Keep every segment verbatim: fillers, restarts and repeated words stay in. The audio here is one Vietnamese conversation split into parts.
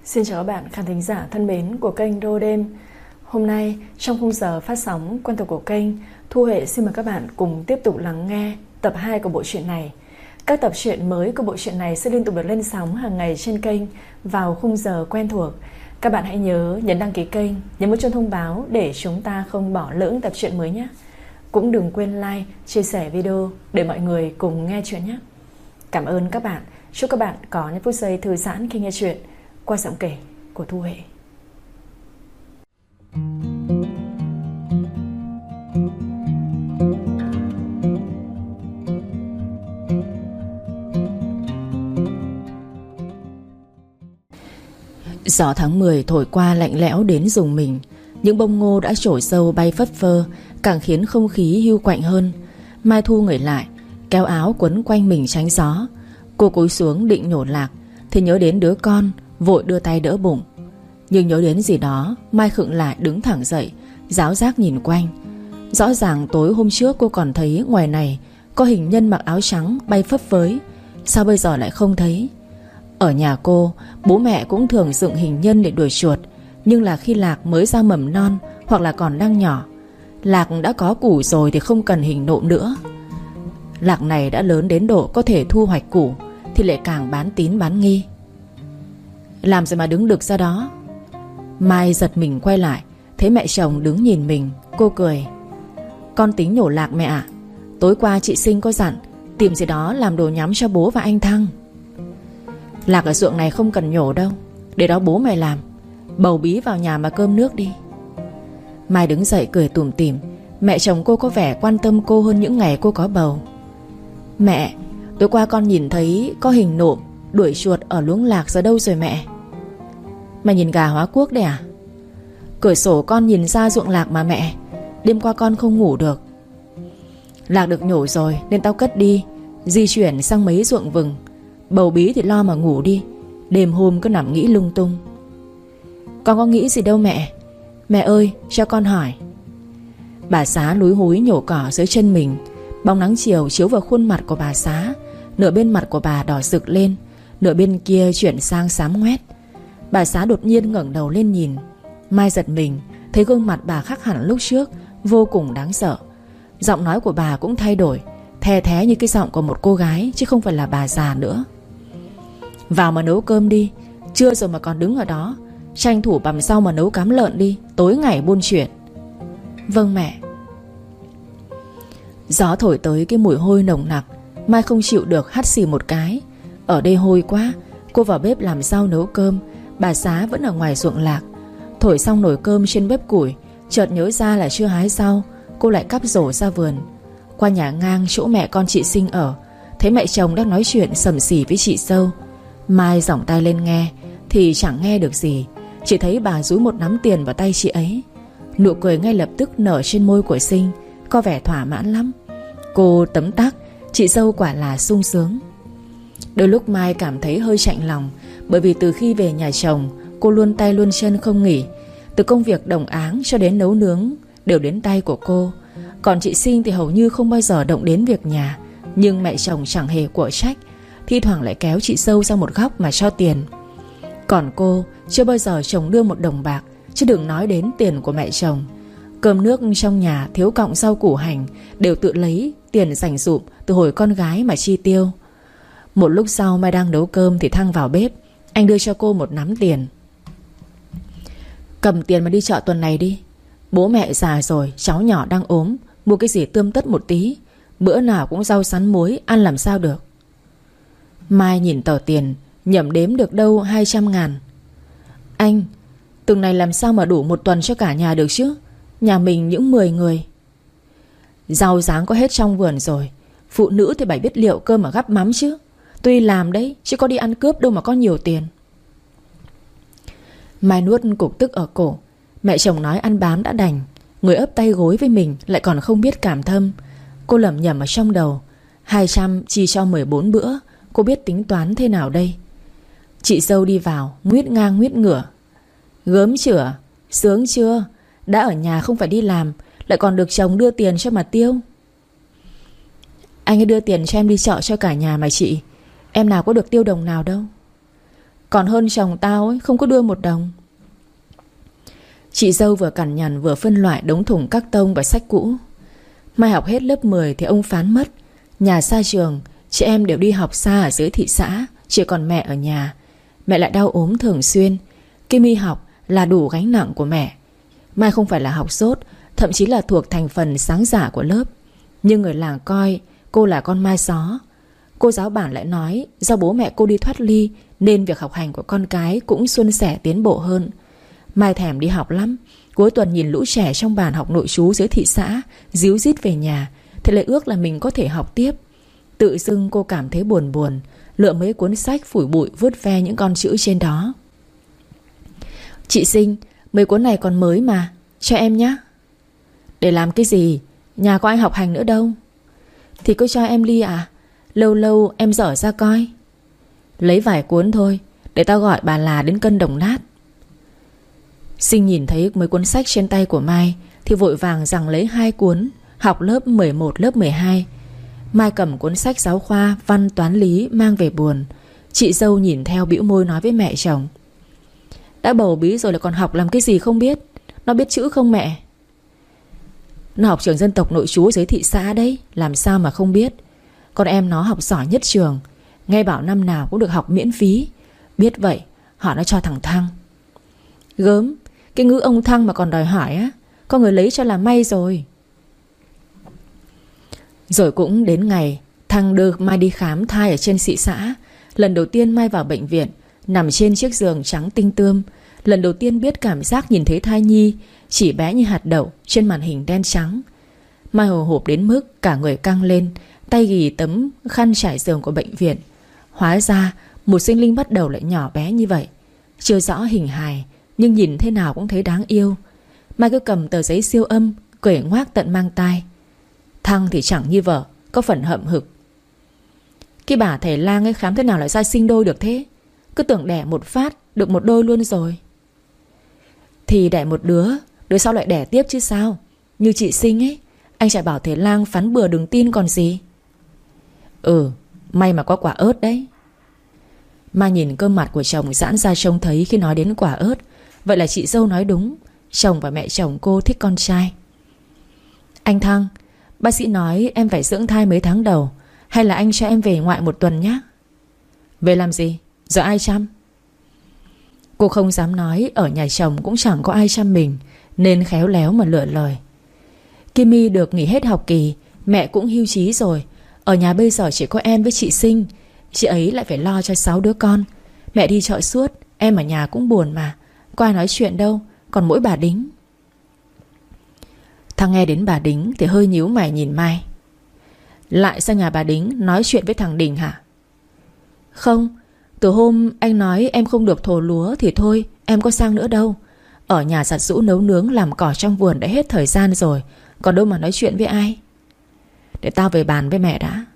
Xin chào các bạn khán thính giả thân mến của kênh Đô Đêm. Hôm nay trong khung giờ phát sóng quen thuộc của kênh, Thu Huệ xin mời các bạn cùng tiếp tục lắng nghe tập hai của bộ truyện này. Các tập truyện mới của bộ truyện này sẽ liên tục được lên sóng hàng ngày trên kênh vào khung giờ quen thuộc. Các bạn hãy nhớ nhấn đăng ký kênh, nhấn một chuông thông báo để chúng ta không bỏ lỡ tập truyện mới nhé. Cũng đừng quên like, chia sẻ video để mọi người cùng nghe chuyện nhé. Cảm ơn các bạn. Chúc các bạn có những phút giây thư giãn khi nghe chuyện qua giọng kể của Thu Huệ. Gió tháng mười thổi qua lạnh lẽo đến rùng mình. Những bông ngô đã trổ sâu bay phất phơ, càng khiến không khí hiu quạnh hơn. Mai thu người lại, kéo áo quấn quanh mình tránh gió. Cô cúi xuống định nhổ lạc thì nhớ đến đứa con, vội đưa tay đỡ bụng. Nhưng nhớ đến gì đó, Mai khựng lại đứng thẳng dậy, ráo rác nhìn quanh. Rõ ràng tối hôm trước cô còn thấy ngoài này có hình nhân mặc áo trắng bay phấp phới, sao bây giờ lại không thấy? Ở nhà cô, bố mẹ cũng thường dựng hình nhân để đuổi chuột, nhưng là khi Lạc mới ra mầm non hoặc là còn đang nhỏ. Lạc đã có củ rồi thì không cần hình nộm nữa. Lạc này đã lớn đến độ có thể thu hoạch củ thì lại càng bán tín bán nghi. Làm gì mà đứng đực ra đó? Mai giật mình quay lại, thấy mẹ chồng đứng nhìn mình. Cô cười: Con tính nhổ lạc mẹ ạ. Tối qua chị Sinh có dặn tìm gì đó làm đồ nhắm cho bố và anh Thăng. Lạc ở ruộng này không cần nhổ đâu, để đó bố mày làm. Bầu bí vào nhà mà cơm nước đi. Mai đứng dậy cười tủm tỉm. Mẹ chồng cô có vẻ quan tâm cô hơn những ngày cô có bầu. Mẹ, tối qua con nhìn thấy có hình nộm đuổi chuột ở luống lạc giờ đâu rồi mẹ? Mày nhìn gà hóa quốc đấy à? Cửa sổ con nhìn ra ruộng lạc mà mẹ. Đêm qua con không ngủ được. Lạc được nhổ rồi nên tao cất đi, di chuyển sang mấy ruộng vừng. Bầu bí thì lo mà ngủ đi, đêm hôm cứ nằm nghĩ lung tung. Con có nghĩ gì đâu mẹ. Mẹ ơi, cho con hỏi. Bà Xá lúi húi nhổ cỏ dưới chân mình. Bóng nắng chiều chiếu vào khuôn mặt của bà Xá. Nửa bên mặt của bà đỏ rực lên, nửa bên kia chuyển sang xám ngoét. Bà Xá đột nhiên ngẩng đầu lên nhìn. Mai giật mình, thấy gương mặt bà khác hẳn lúc trước, vô cùng đáng sợ. Giọng nói của bà cũng thay đổi, the thé như cái giọng của một cô gái, chứ không phải là bà già nữa. Vào mà nấu cơm đi, trưa rồi mà còn đứng ở đó. Tranh thủ bằm sau mà nấu cám lợn đi, tối ngày buôn chuyện. Vâng mẹ. Gió thổi tới cái mùi hôi nồng nặc. Mai không chịu được hắt xì một cái. Ở đây hôi quá. Cô vào bếp làm rau nấu cơm. Bà Xá vẫn ở ngoài ruộng lạc. Thổi xong nồi cơm trên bếp củi, chợt nhớ ra là chưa hái rau. Cô lại cắp rổ ra vườn. Qua nhà ngang chỗ mẹ con chị Sinh ở, thấy mẹ chồng đang nói chuyện sầm xì với chị dâu. Mai giỏng tai lên nghe thì chẳng nghe được gì, chỉ thấy bà dúi một nắm tiền vào tay chị ấy. Nụ cười ngay lập tức nở trên môi của Sinh, có vẻ thỏa mãn lắm. Cô tấm tắc, chị dâu quả là sung sướng. Đôi lúc Mai cảm thấy hơi chạnh lòng, bởi vì từ khi về nhà chồng, cô luôn tay luôn chân không nghỉ. Từ công việc đồng áng cho đến nấu nướng đều đến tay của cô. Còn chị Sinh thì hầu như không bao giờ động đến việc nhà. Nhưng mẹ chồng chẳng hề của trách, thi thoảng lại kéo chị dâu ra một góc mà cho tiền. Còn cô chưa bao giờ chồng đưa một đồng bạc, chứ đừng nói đến tiền của mẹ chồng. Cơm nước trong nhà thiếu cọng rau củ hành đều tự lấy tiền dành dụm từ hồi con gái mà chi tiêu. Một lúc sau Mai đang nấu cơm thì Thăng vào bếp. Anh đưa cho cô một nắm tiền. Cầm tiền mà đi chợ tuần này đi. Bố mẹ già rồi, cháu nhỏ đang ốm, mua cái gì tươm tất một tí. Bữa nào cũng rau sắn muối, ăn làm sao được. Mai nhìn tờ tiền, nhẩm đếm được đâu hai trăm ngàn. Anh, từng này làm sao mà đủ một tuần cho cả nhà được chứ? Nhà mình những mười người. Rau ráng có hết trong vườn rồi. Phụ nữ thì phải biết liệu cơm mà gắp mắm chứ. Tuy làm đấy, chứ có đi ăn cướp đâu mà có nhiều tiền. Mai nuốt cục tức ở cổ. Mẹ chồng nói ăn bám đã đành, người ấp tay gối với mình lại còn không biết cảm thâm. Cô lẩm nhẩm ở trong đầu, hai trăm chi cho mười bốn bữa, cô biết tính toán thế nào đây? Chị dâu đi vào, nguyết ngang nguyết ngửa. Gớm chửa, sướng chưa? Đã ở nhà không phải đi làm, lại còn được chồng đưa tiền cho mà tiêu. Anh ấy đưa tiền cho em đi chợ cho cả nhà mà chị. Em nào có được tiêu đồng nào đâu. Còn hơn chồng tao ấy, không có đưa một đồng. Chị dâu vừa cằn nhằn vừa phân loại đống thùng các tông và sách cũ. Mai học hết lớp mười thì ông Phán mất. Nhà xa trường, chị em đều đi học xa ở dưới thị xã, chỉ còn mẹ ở nhà. Mẹ lại đau ốm thường xuyên. Kim My học là đủ gánh nặng của mẹ. Mai không phải là học dốt, thậm chí là thuộc thành phần sáng giả của lớp, nhưng người làng coi cô là con mai gió. Cô giáo bản lại nói do bố mẹ cô đi thoát ly nên việc học hành của con cái cũng suôn sẻ tiến bộ hơn. Mai thèm đi học lắm. Cuối tuần nhìn lũ trẻ trong bản học nội trú dưới thị xã díu dít về nhà thì lại ước là mình có thể học tiếp. Tự dưng cô cảm thấy buồn buồn, lựa mấy cuốn sách phủi bụi vuốt ve những con chữ trên đó. Chị Sinh, mấy cuốn này còn mới mà, cho em nhé. Để làm cái gì? Nhà có ai học hành nữa đâu. Thì cứ cho em Ly à. Lâu lâu em dở ra coi. Lấy vài cuốn thôi, để tao gọi bà là đến cân đồng nát. Sinh nhìn thấy mấy cuốn sách trên tay của Mai thì vội vàng rằng lấy hai cuốn học lớp mười một lớp mười hai. Mai cầm cuốn sách giáo khoa văn toán lý mang về buồn. Chị dâu nhìn theo bĩu môi nói với mẹ chồng: đã bầu bí rồi là còn học làm cái gì không biết. Nó biết chữ không mẹ? Nó học trường dân tộc nội trú dưới thị xã đấy, làm sao mà không biết. Con em nó học giỏi nhất trường, nghe bảo năm nào cũng được học miễn phí. Biết vậy họ nó cho thằng Thăng. Gớm, cái ngữ ông Thăng mà còn đòi hỏi á, có người lấy cho là may rồi. Rồi cũng đến ngày Thăng đưa Mai đi khám thai ở trên thị xã. Lần đầu tiên Mai vào bệnh viện, nằm trên chiếc giường trắng tinh tươm. Lần đầu tiên biết cảm giác nhìn thấy thai nhi chỉ bé như hạt đậu trên màn hình đen trắng. Mai hồi hộp đến mức cả người căng lên, tay ghì tấm khăn trải giường của bệnh viện. Hóa ra một sinh linh bắt đầu lại nhỏ bé như vậy. Chưa rõ hình hài, nhưng nhìn thế nào cũng thấy đáng yêu. Mai cứ cầm tờ giấy siêu âm quể ngoác tận mang tai. Thăng thì chẳng như vợ, có phần hậm hực. Cái bà thầy lang ấy khám thế nào lại ra sinh đôi được thế? Cứ tưởng đẻ một phát được một đôi luôn rồi. Thì đẻ một đứa, đứa sau lại đẻ tiếp chứ sao. Như chị Sinh ấy, anh chả bảo thầy lang phắn bừa đừng tin còn gì. Ừ, may mà có quả ớt đấy. Mai nhìn cơ mặt của chồng giãn ra trông thấy khi nói đến quả ớt. Vậy là chị dâu nói đúng, chồng và mẹ chồng cô thích con trai. Anh Thăng, bác sĩ nói em phải dưỡng thai mấy tháng đầu, hay là anh cho em về ngoại một tuần nhé. Về làm gì? Giờ ai chăm? Cô không dám nói ở nhà chồng cũng chẳng có ai chăm mình, nên khéo léo mà lựa lời. Kim My được nghỉ hết học kỳ, mẹ cũng hưu trí rồi. Ở nhà bây giờ chỉ có em với chị Sinh. Chị ấy lại phải lo cho sáu đứa con. Mẹ đi chợ suốt, em ở nhà cũng buồn mà. Có ai nói chuyện đâu, còn mỗi bà Đính. Thằng nghe đến bà Đính thì hơi nhíu mày nhìn Mai. Lại sang nhà bà Đính nói chuyện với thằng Đình hả? Không, từ hôm anh nói em không được thồ lúa thì thôi, em có sang nữa đâu. Ở nhà giặt giũ nấu nướng làm cỏ trong vườn đã hết thời gian rồi, còn đâu mà nói chuyện với ai. Để tao về bàn với mẹ đã.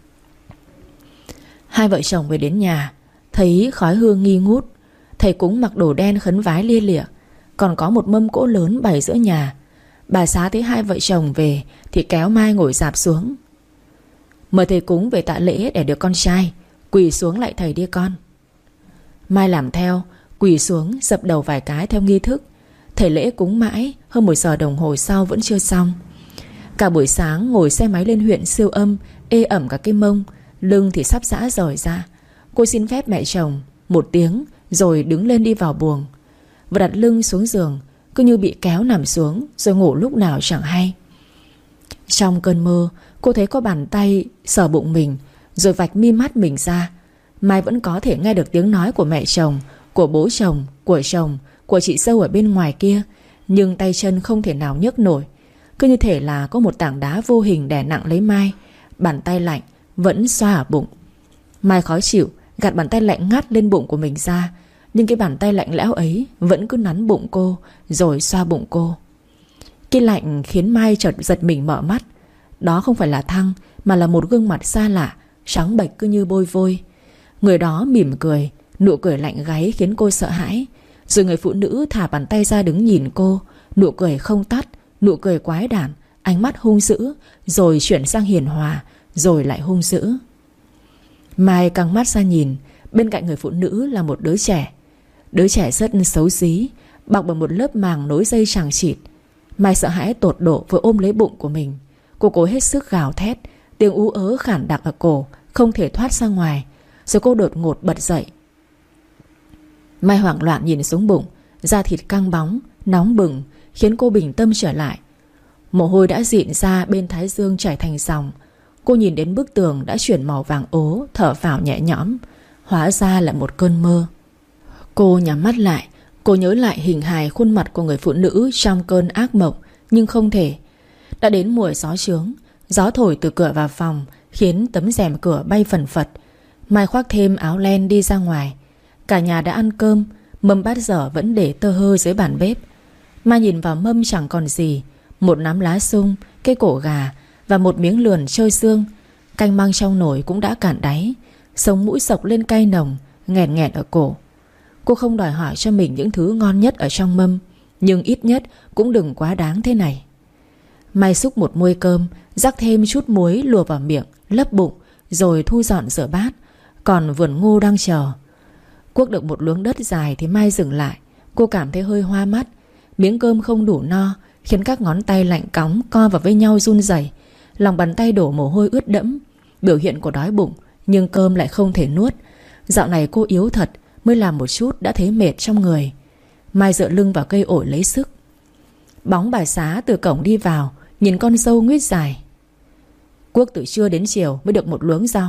Hai vợ chồng về đến nhà, thấy khói hương nghi ngút. Thầy cúng mặc đồ đen khấn vái lia lịa, còn có một mâm cỗ lớn bày giữa nhà. Bà Xá thấy hai vợ chồng về thì kéo Mai ngồi rạp xuống. Mời thầy cúng về tạ lễ để được con trai. Quỳ xuống lại thầy đi con. Mai làm theo, quỳ xuống dập đầu vài cái theo nghi thức. Thầy lễ cúng mãi, hơn một giờ đồng hồ sau vẫn chưa xong. Cả buổi sáng ngồi xe máy lên huyện siêu âm, ê ẩm cả cái mông, lưng thì sắp rã rời ra. Cô xin phép mẹ chồng một tiếng rồi đứng lên đi vào buồng. Và đặt lưng xuống giường, cứ như bị kéo nằm xuống rồi ngủ lúc nào chẳng hay. Trong cơn mơ, cô thấy có bàn tay sờ bụng mình rồi vạch mi mắt mình ra. Mai vẫn có thể nghe được tiếng nói của mẹ chồng, của bố chồng, của chồng, của chị dâu ở bên ngoài kia. Nhưng tay chân không thể nào nhấc nổi. Cứ như thể là có một tảng đá vô hình đè nặng lấy Mai. Bàn tay lạnh vẫn xoa ở bụng. Mai khó chịu, gạt bàn tay lạnh ngắt lên bụng của mình ra. Nhưng cái bàn tay lạnh lẽo ấy vẫn cứ nắn bụng cô rồi xoa bụng cô. Cái lạnh khiến Mai chợt giật mình mở mắt. Đó không phải là Thăng, mà là một gương mặt xa lạ, trắng bệch cứ như bôi vôi. Người đó mỉm cười, nụ cười lạnh gáy khiến cô sợ hãi. Rồi người phụ nữ thả bàn tay ra đứng nhìn cô. Nụ cười không tắt, nụ cười quái đản, ánh mắt hung dữ, rồi chuyển sang hiền hòa, rồi lại hung dữ. Mai căng mắt ra nhìn, Bên cạnh người phụ nữ là một đứa trẻ. Đứa trẻ rất xấu xí, bọc bởi một lớp màng nối dây chằng chịt. Mai sợ hãi tột độ vừa ôm lấy bụng của mình. Cô cố hết sức gào thét, tiếng ú ớ khản đặc ở cổ, không thể thoát ra ngoài. Rồi cô đột ngột bật dậy. Mai hoảng loạn nhìn xuống bụng, da thịt căng bóng, nóng bừng, khiến cô bình tâm trở lại. Mồ hôi đã dịn ra bên thái dương chảy thành dòng. Cô nhìn đến bức tường đã chuyển màu vàng ố, thở phào nhẹ nhõm. Hóa ra là một cơn mơ. Cô nhắm mắt lại. Cô nhớ lại hình hài khuôn mặt của người phụ nữ trong cơn ác mộng, nhưng không thể. Đã đến mùa gió chướng. Gió thổi từ cửa vào phòng, khiến tấm rèm cửa bay phần phật. Mai khoác thêm áo len đi ra ngoài. Cả nhà đã ăn cơm. Mâm bát dở vẫn để tơ hơ dưới bàn bếp. Mai nhìn vào mâm chẳng còn gì. Một nắm lá sung, cây cổ gà và một miếng lườn trôi xương. Canh măng trong nồi cũng đã cạn đáy. Sống mũi sộc lên cay nồng, nghẹn nghẹn ở cổ. Cô không đòi hỏi cho mình những thứ ngon nhất ở trong mâm, nhưng ít nhất cũng đừng quá đáng thế này. Mai xúc một muôi cơm, rắc thêm chút muối lùa vào miệng, lấp bụng, rồi thu dọn rửa bát. Còn vườn ngô đang chờ. Cuốc được một luống đất dài thì Mai dừng lại. Cô cảm thấy hơi hoa mắt. Miếng cơm không đủ no, khiến các ngón tay lạnh cóng co vào với nhau run rẩy. Lòng bàn tay đổ mồ hôi ướt đẫm, biểu hiện của đói bụng, nhưng cơm lại không thể nuốt. Dạo này cô yếu thật, mới làm một chút đã thấy mệt trong người. Mai dựa lưng vào cây ổi lấy sức. Bóng bà Xá từ cổng đi vào, nhìn con dâu nguyết dài. Cuốc từ trưa đến chiều mới được một luống rau.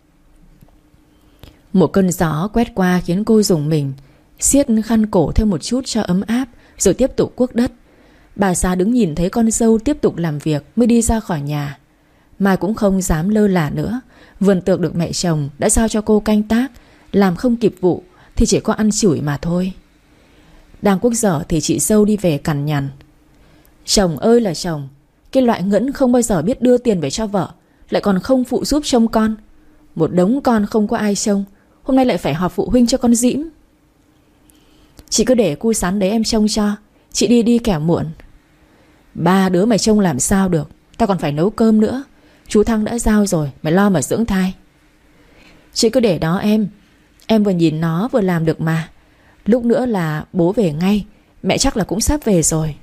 Một cơn gió quét qua khiến cô rùng mình, siết khăn cổ thêm một chút cho ấm áp, rồi tiếp tục cuốc đất. Bà Xá đứng nhìn thấy con dâu tiếp tục làm việc mới đi ra khỏi nhà. Mai cũng không dám lơ là nữa. Vườn tược được mẹ chồng đã giao cho cô canh tác, làm không kịp vụ thì chỉ có ăn chửi mà thôi. Đang cuốc dở thì chị dâu đi về cằn nhằn. Chồng ơi là chồng, cái loại ngẫn không bao giờ biết đưa tiền về cho vợ, lại còn không phụ giúp trông con. Một đống con không có ai trông, hôm nay lại phải họp phụ huynh cho con dĩm. Chị cứ để cu sắn đấy em trông cho, chị đi đi kẻo muộn. Ba đứa mày trông làm sao được, tao còn phải nấu cơm nữa. Chú Thăng đã giao rồi, mày lo mà dưỡng thai. Chị cứ để đó em, em vừa nhìn nó vừa làm được mà. Lúc nữa là bố về ngay, mẹ chắc là cũng sắp về rồi.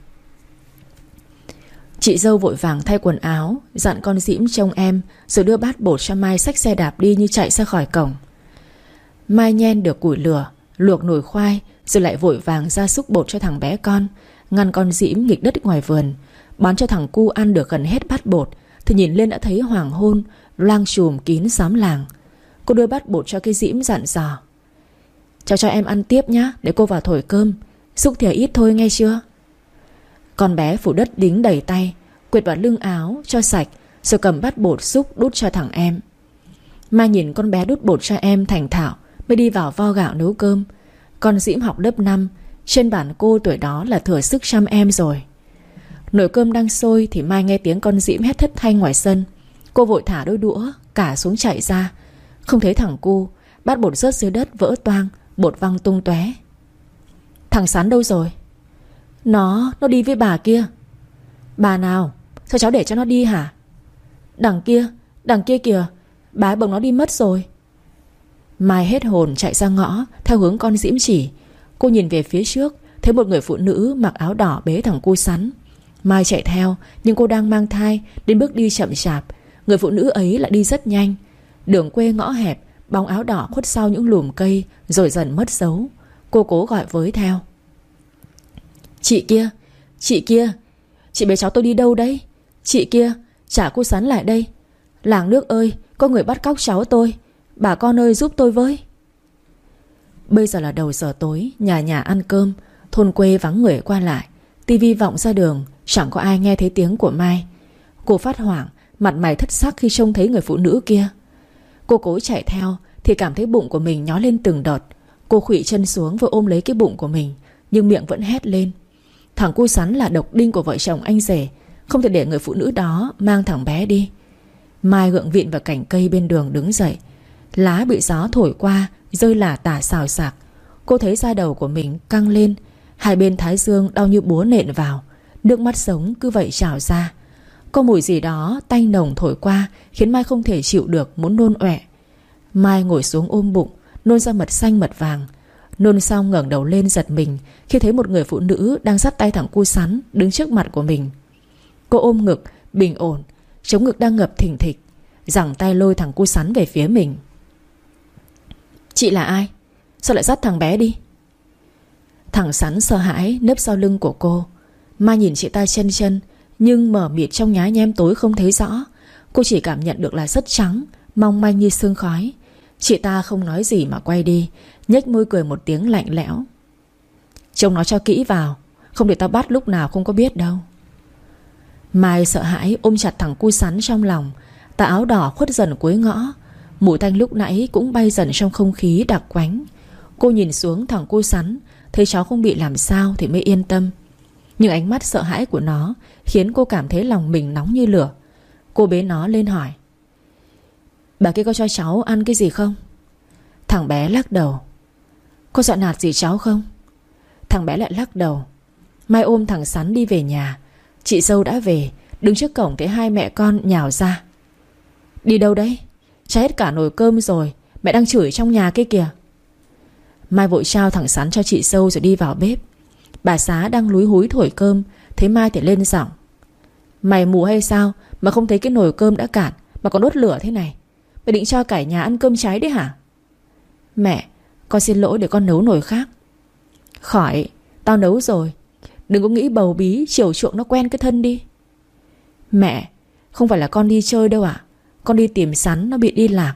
Chị dâu vội vàng thay quần áo, dặn con dĩm trông em, rồi đưa bát bột cho Mai xách xe đạp đi như chạy ra khỏi cổng. Mai nhen được củi lửa, luộc nồi khoai, rồi lại vội vàng ra xúc bột cho thằng bé con, ngăn con dĩm nghịch đất ngoài vườn, bón cho thằng cu ăn được gần hết bát bột. Thì nhìn lên đã thấy hoàng hôn loang trùm kín xóm làng. Cô đưa bát bột cho cái dĩm dặn dò: Cháu cho em ăn tiếp nhá, để cô vào thổi cơm. Xúc thìa ít thôi nghe chưa. Con bé phủ đất đính đầy tay, quệt vào lưng áo cho sạch, rồi cầm bát bột xúc đút cho thằng em. Mai nhìn con bé đút bột cho em thành thạo, mới đi vào vo gạo nấu cơm. Con dĩm học lớp năm, trên bản cô tuổi đó là thừa sức chăm em rồi. Nồi cơm đang sôi thì Mai nghe tiếng con dĩm hét thất thanh ngoài sân. Cô vội thả đôi đũa cả xuống chạy ra. Không thấy thằng cu, bát bột rớt dưới đất vỡ toang, bột văng tung tóe. Thằng Sắn đâu rồi? Nó, nó đi với bà kia. Bà nào? Sao cháu để cho nó đi hả? Đằng kia, đằng kia kìa, bà ấy bồng nó đi mất rồi. Mai hết hồn chạy ra ngõ theo hướng con dĩm chỉ. Cô nhìn về phía trước, thấy một người phụ nữ mặc áo đỏ bế thằng cu Sắn. Mai chạy theo, nhưng cô đang mang thai nên bước đi chậm chạp. Người phụ nữ ấy lại đi rất nhanh. Đường quê ngõ hẹp, bóng áo đỏ khuất sau những lùm cây, rồi dần mất dấu. Cô cố gọi với theo: Chị kia, chị kia, chị bế cháu tôi đi đâu đấy? Chị kia, trả cô Sắn lại đây. Làng nước ơi, có người bắt cóc cháu tôi, bà con ơi giúp tôi với. Bây giờ là đầu giờ tối, nhà nhà ăn cơm, thôn quê vắng người qua lại. Tivi vọng ra đường, chẳng có ai nghe thấy tiếng của Mai. Cô phát hoảng, mặt mày thất sắc khi trông thấy người phụ nữ kia. Cô cố chạy theo thì cảm thấy bụng của mình nhói lên từng đợt. Cô khuỵu chân xuống vừa ôm lấy cái bụng của mình, nhưng miệng vẫn hét lên. Thằng cu Sắn là độc đinh của vợ chồng anh rể, không thể để người phụ nữ đó mang thằng bé đi. Mai gượng vịn vào cành cây bên đường đứng dậy. Lá bị gió thổi qua, rơi lả tả xào xạc. Cô thấy da đầu của mình căng lên, hai bên thái dương đau như búa nện vào. Nước mắt sống cứ vậy trào ra. Có mùi gì đó tanh nồng thổi qua, khiến Mai không thể chịu được, muốn nôn ọe. Mai ngồi xuống ôm bụng, nôn ra mật xanh mật vàng. Nôn xong ngẩng đầu lên giật mình khi thấy một người phụ nữ đang dắt tay thằng cu sắn đứng trước mặt của mình. Cô ôm ngực, bình ổn, chống ngực đang ngập thình thịch, giằng tay lôi thằng cu sắn về phía mình. Chị là ai? Sao lại dắt thằng bé đi? Thằng sắn sợ hãi nấp sau lưng của cô. Mai nhìn chị ta chân chân, nhưng mờ mịt trong nhá nhem tối không thấy rõ. Cô chỉ cảm nhận được là rất trắng, mong manh như sương khói. Chị ta không nói gì mà quay đi, nhếch môi cười một tiếng lạnh lẽo. Trông nó cho kỹ vào, không để tao bắt lúc nào không có biết đâu. Mai sợ hãi ôm chặt thằng cu sắn trong lòng. Tà áo đỏ khuất dần cuối ngõ. Mùi tanh lúc nãy cũng bay dần trong không khí đặc quánh. Cô nhìn xuống thằng cu sắn, thấy cháu không bị làm sao thì mới yên tâm. Nhưng ánh mắt sợ hãi của nó khiến cô cảm thấy lòng mình nóng như lửa. Cô bế nó lên hỏi: Bà kia có cho cháu ăn cái gì không? Thằng bé lắc đầu. Có dọa nạt gì cháu không? Thằng bé lại lắc đầu. Mai ôm thằng sắn đi về nhà. Chị dâu đã về, đứng trước cổng thấy hai mẹ con nhào ra. Đi đâu đấy? Cháy hết cả nồi cơm rồi, mẹ đang chửi trong nhà kia kìa. Mai vội trao thằng sắn cho chị dâu rồi đi vào bếp. Bà Xá đang lúi húi thổi cơm, thấy Mai thì lên giọng: Mày mù hay sao mà không thấy cái nồi cơm đã cạn mà còn đốt lửa thế này? Mày định cho cả nhà ăn cơm cháy đấy hả? Mẹ, con xin lỗi, để con nấu nồi khác. Khỏi, tao nấu rồi. Đừng có nghĩ bầu bí chiều chuộng nó quen cái thân đi. Mẹ, không phải là con đi chơi đâu ạ. Con đi tìm sắn, nó bị đi lạc.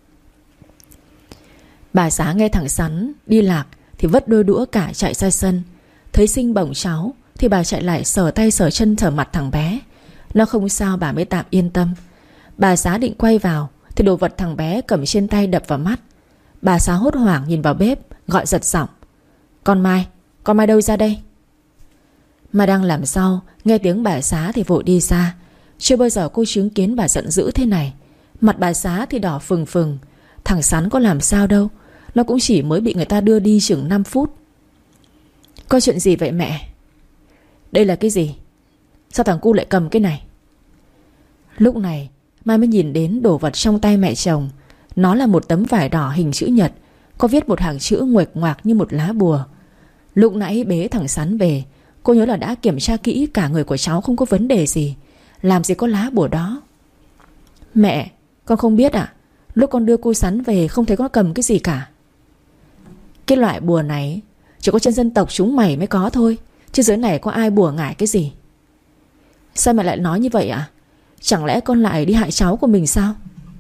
Bà Xá nghe thằng sắn đi lạc thì vất đôi đũa cả chạy ra sân. Thấy Sinh bổng cháu thì bà chạy lại sờ tay sờ chân sờ mặt thằng bé. Nó không sao bà mới tạm yên tâm. Bà Xá định quay vào thì đồ vật thằng bé cầm trên tay đập vào mắt. Bà Xá hốt hoảng nhìn vào bếp, gọi giật giọng: Con Mai, con Mai đâu ra đây? Mai đang làm rau, nghe tiếng bà Xá thì vội đi ra. Chưa bao giờ cô chứng kiến bà giận dữ thế này. Mặt bà Xá thì đỏ phừng phừng. Thằng sắn có làm sao đâu, nó cũng chỉ mới bị người ta đưa đi chừng năm phút. Có chuyện gì vậy mẹ? Đây là cái gì? Sao thằng cu lại cầm cái này? Lúc này Mai mới nhìn đến đồ vật trong tay mẹ chồng. Nó là một tấm vải đỏ hình chữ nhật, có viết một hàng chữ nguệch ngoạc như một lá bùa. Lúc nãy bế thằng sắn về, cô nhớ là đã kiểm tra kỹ cả người của cháu không có vấn đề gì. Làm gì có lá bùa đó. Mẹ, con không biết ạ. Lúc con đưa cô sắn về không thấy có cầm cái gì cả. Cái loại bùa này chỉ có trên dân tộc chúng mày mới có thôi, chứ dưới này có ai bùa ngải cái gì. Sao mẹ lại nói như vậy ạ? Chẳng lẽ con lại đi hại cháu của mình sao?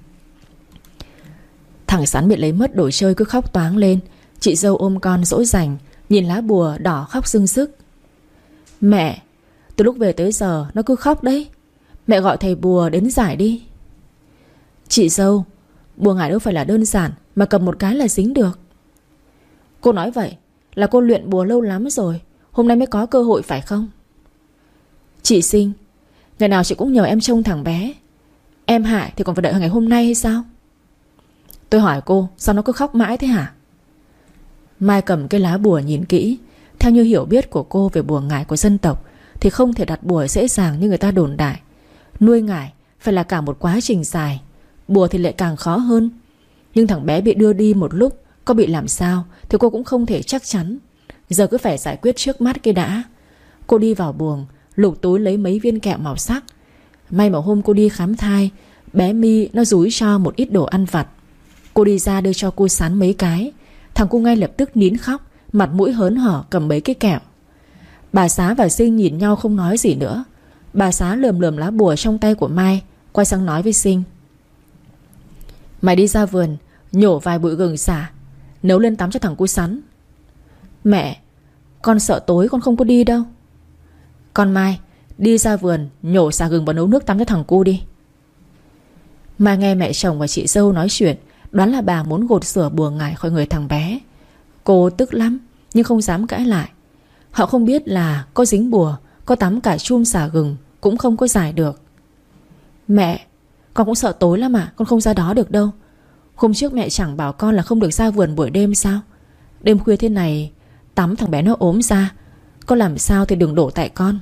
Thằng sắn bị lấy mất đồ chơi cứ khóc toáng lên. Chị dâu ôm con dỗ dành, nhìn lá bùa đỏ khóc sưng sức. Mẹ, từ lúc về tới giờ nó cứ khóc đấy. Mẹ gọi thầy bùa đến giải đi. Chị dâu, bùa ngải đâu phải là đơn giản mà cầm một cái là dính được. Cô nói vậy là cô luyện bùa lâu lắm rồi, hôm nay mới có cơ hội phải không? Chị Sinh, ngày nào chị cũng nhờ em trông thằng bé. Em hại thì còn phải đợi ngày hôm nay hay sao? Tôi hỏi cô, sao nó cứ khóc mãi thế hả? Mai cầm cái lá bùa nhìn kỹ. Theo như hiểu biết của cô về bùa ngải của dân tộc thì không thể đặt bùa dễ dàng như người ta đồn đại. Nuôi ngải phải là cả một quá trình dài. Bùa thì lại càng khó hơn. Nhưng thằng bé bị đưa đi một lúc, có bị làm sao thì cô cũng không thể chắc chắn. Giờ cứ phải giải quyết trước mắt cái đã. Cô đi vào buồng, lục túi lấy mấy viên kẹo màu sắc. May mà hôm cô đi khám thai, bé My nó dúi cho một ít đồ ăn vặt. Cô đi ra đưa cho cô sắn mấy cái. Thằng cu ngay lập tức nín khóc, mặt mũi hớn hở cầm mấy cái kẹo. Bà Xá và Sinh nhìn nhau không nói gì nữa. Bà Xá lườm lườm lá bùa trong tay của Mai, quay sang nói với Sinh: Mày đi ra vườn nhổ vài bụi gừng xả, nấu lên tắm cho thằng cu sắn. Mẹ, con sợ tối con không có đi đâu. Con Mai, đi ra vườn nhổ xả gừng và nấu nước tắm cho thằng cu đi. Mai nghe mẹ chồng và chị dâu nói chuyện, đoán là bà muốn gột rửa bùa ngải khỏi người thằng bé. Cô tức lắm nhưng không dám cãi lại. Họ không biết là có dính bùa, có tắm cả chum xả gừng cũng không có giải được. Mẹ, con cũng sợ tối lắm mà, con không ra đó được đâu. Hôm trước mẹ chẳng bảo con là không được ra vườn buổi đêm sao? Đêm khuya thế này tắm thằng bé nó ốm ra, con làm sao thì đừng đổ tại con.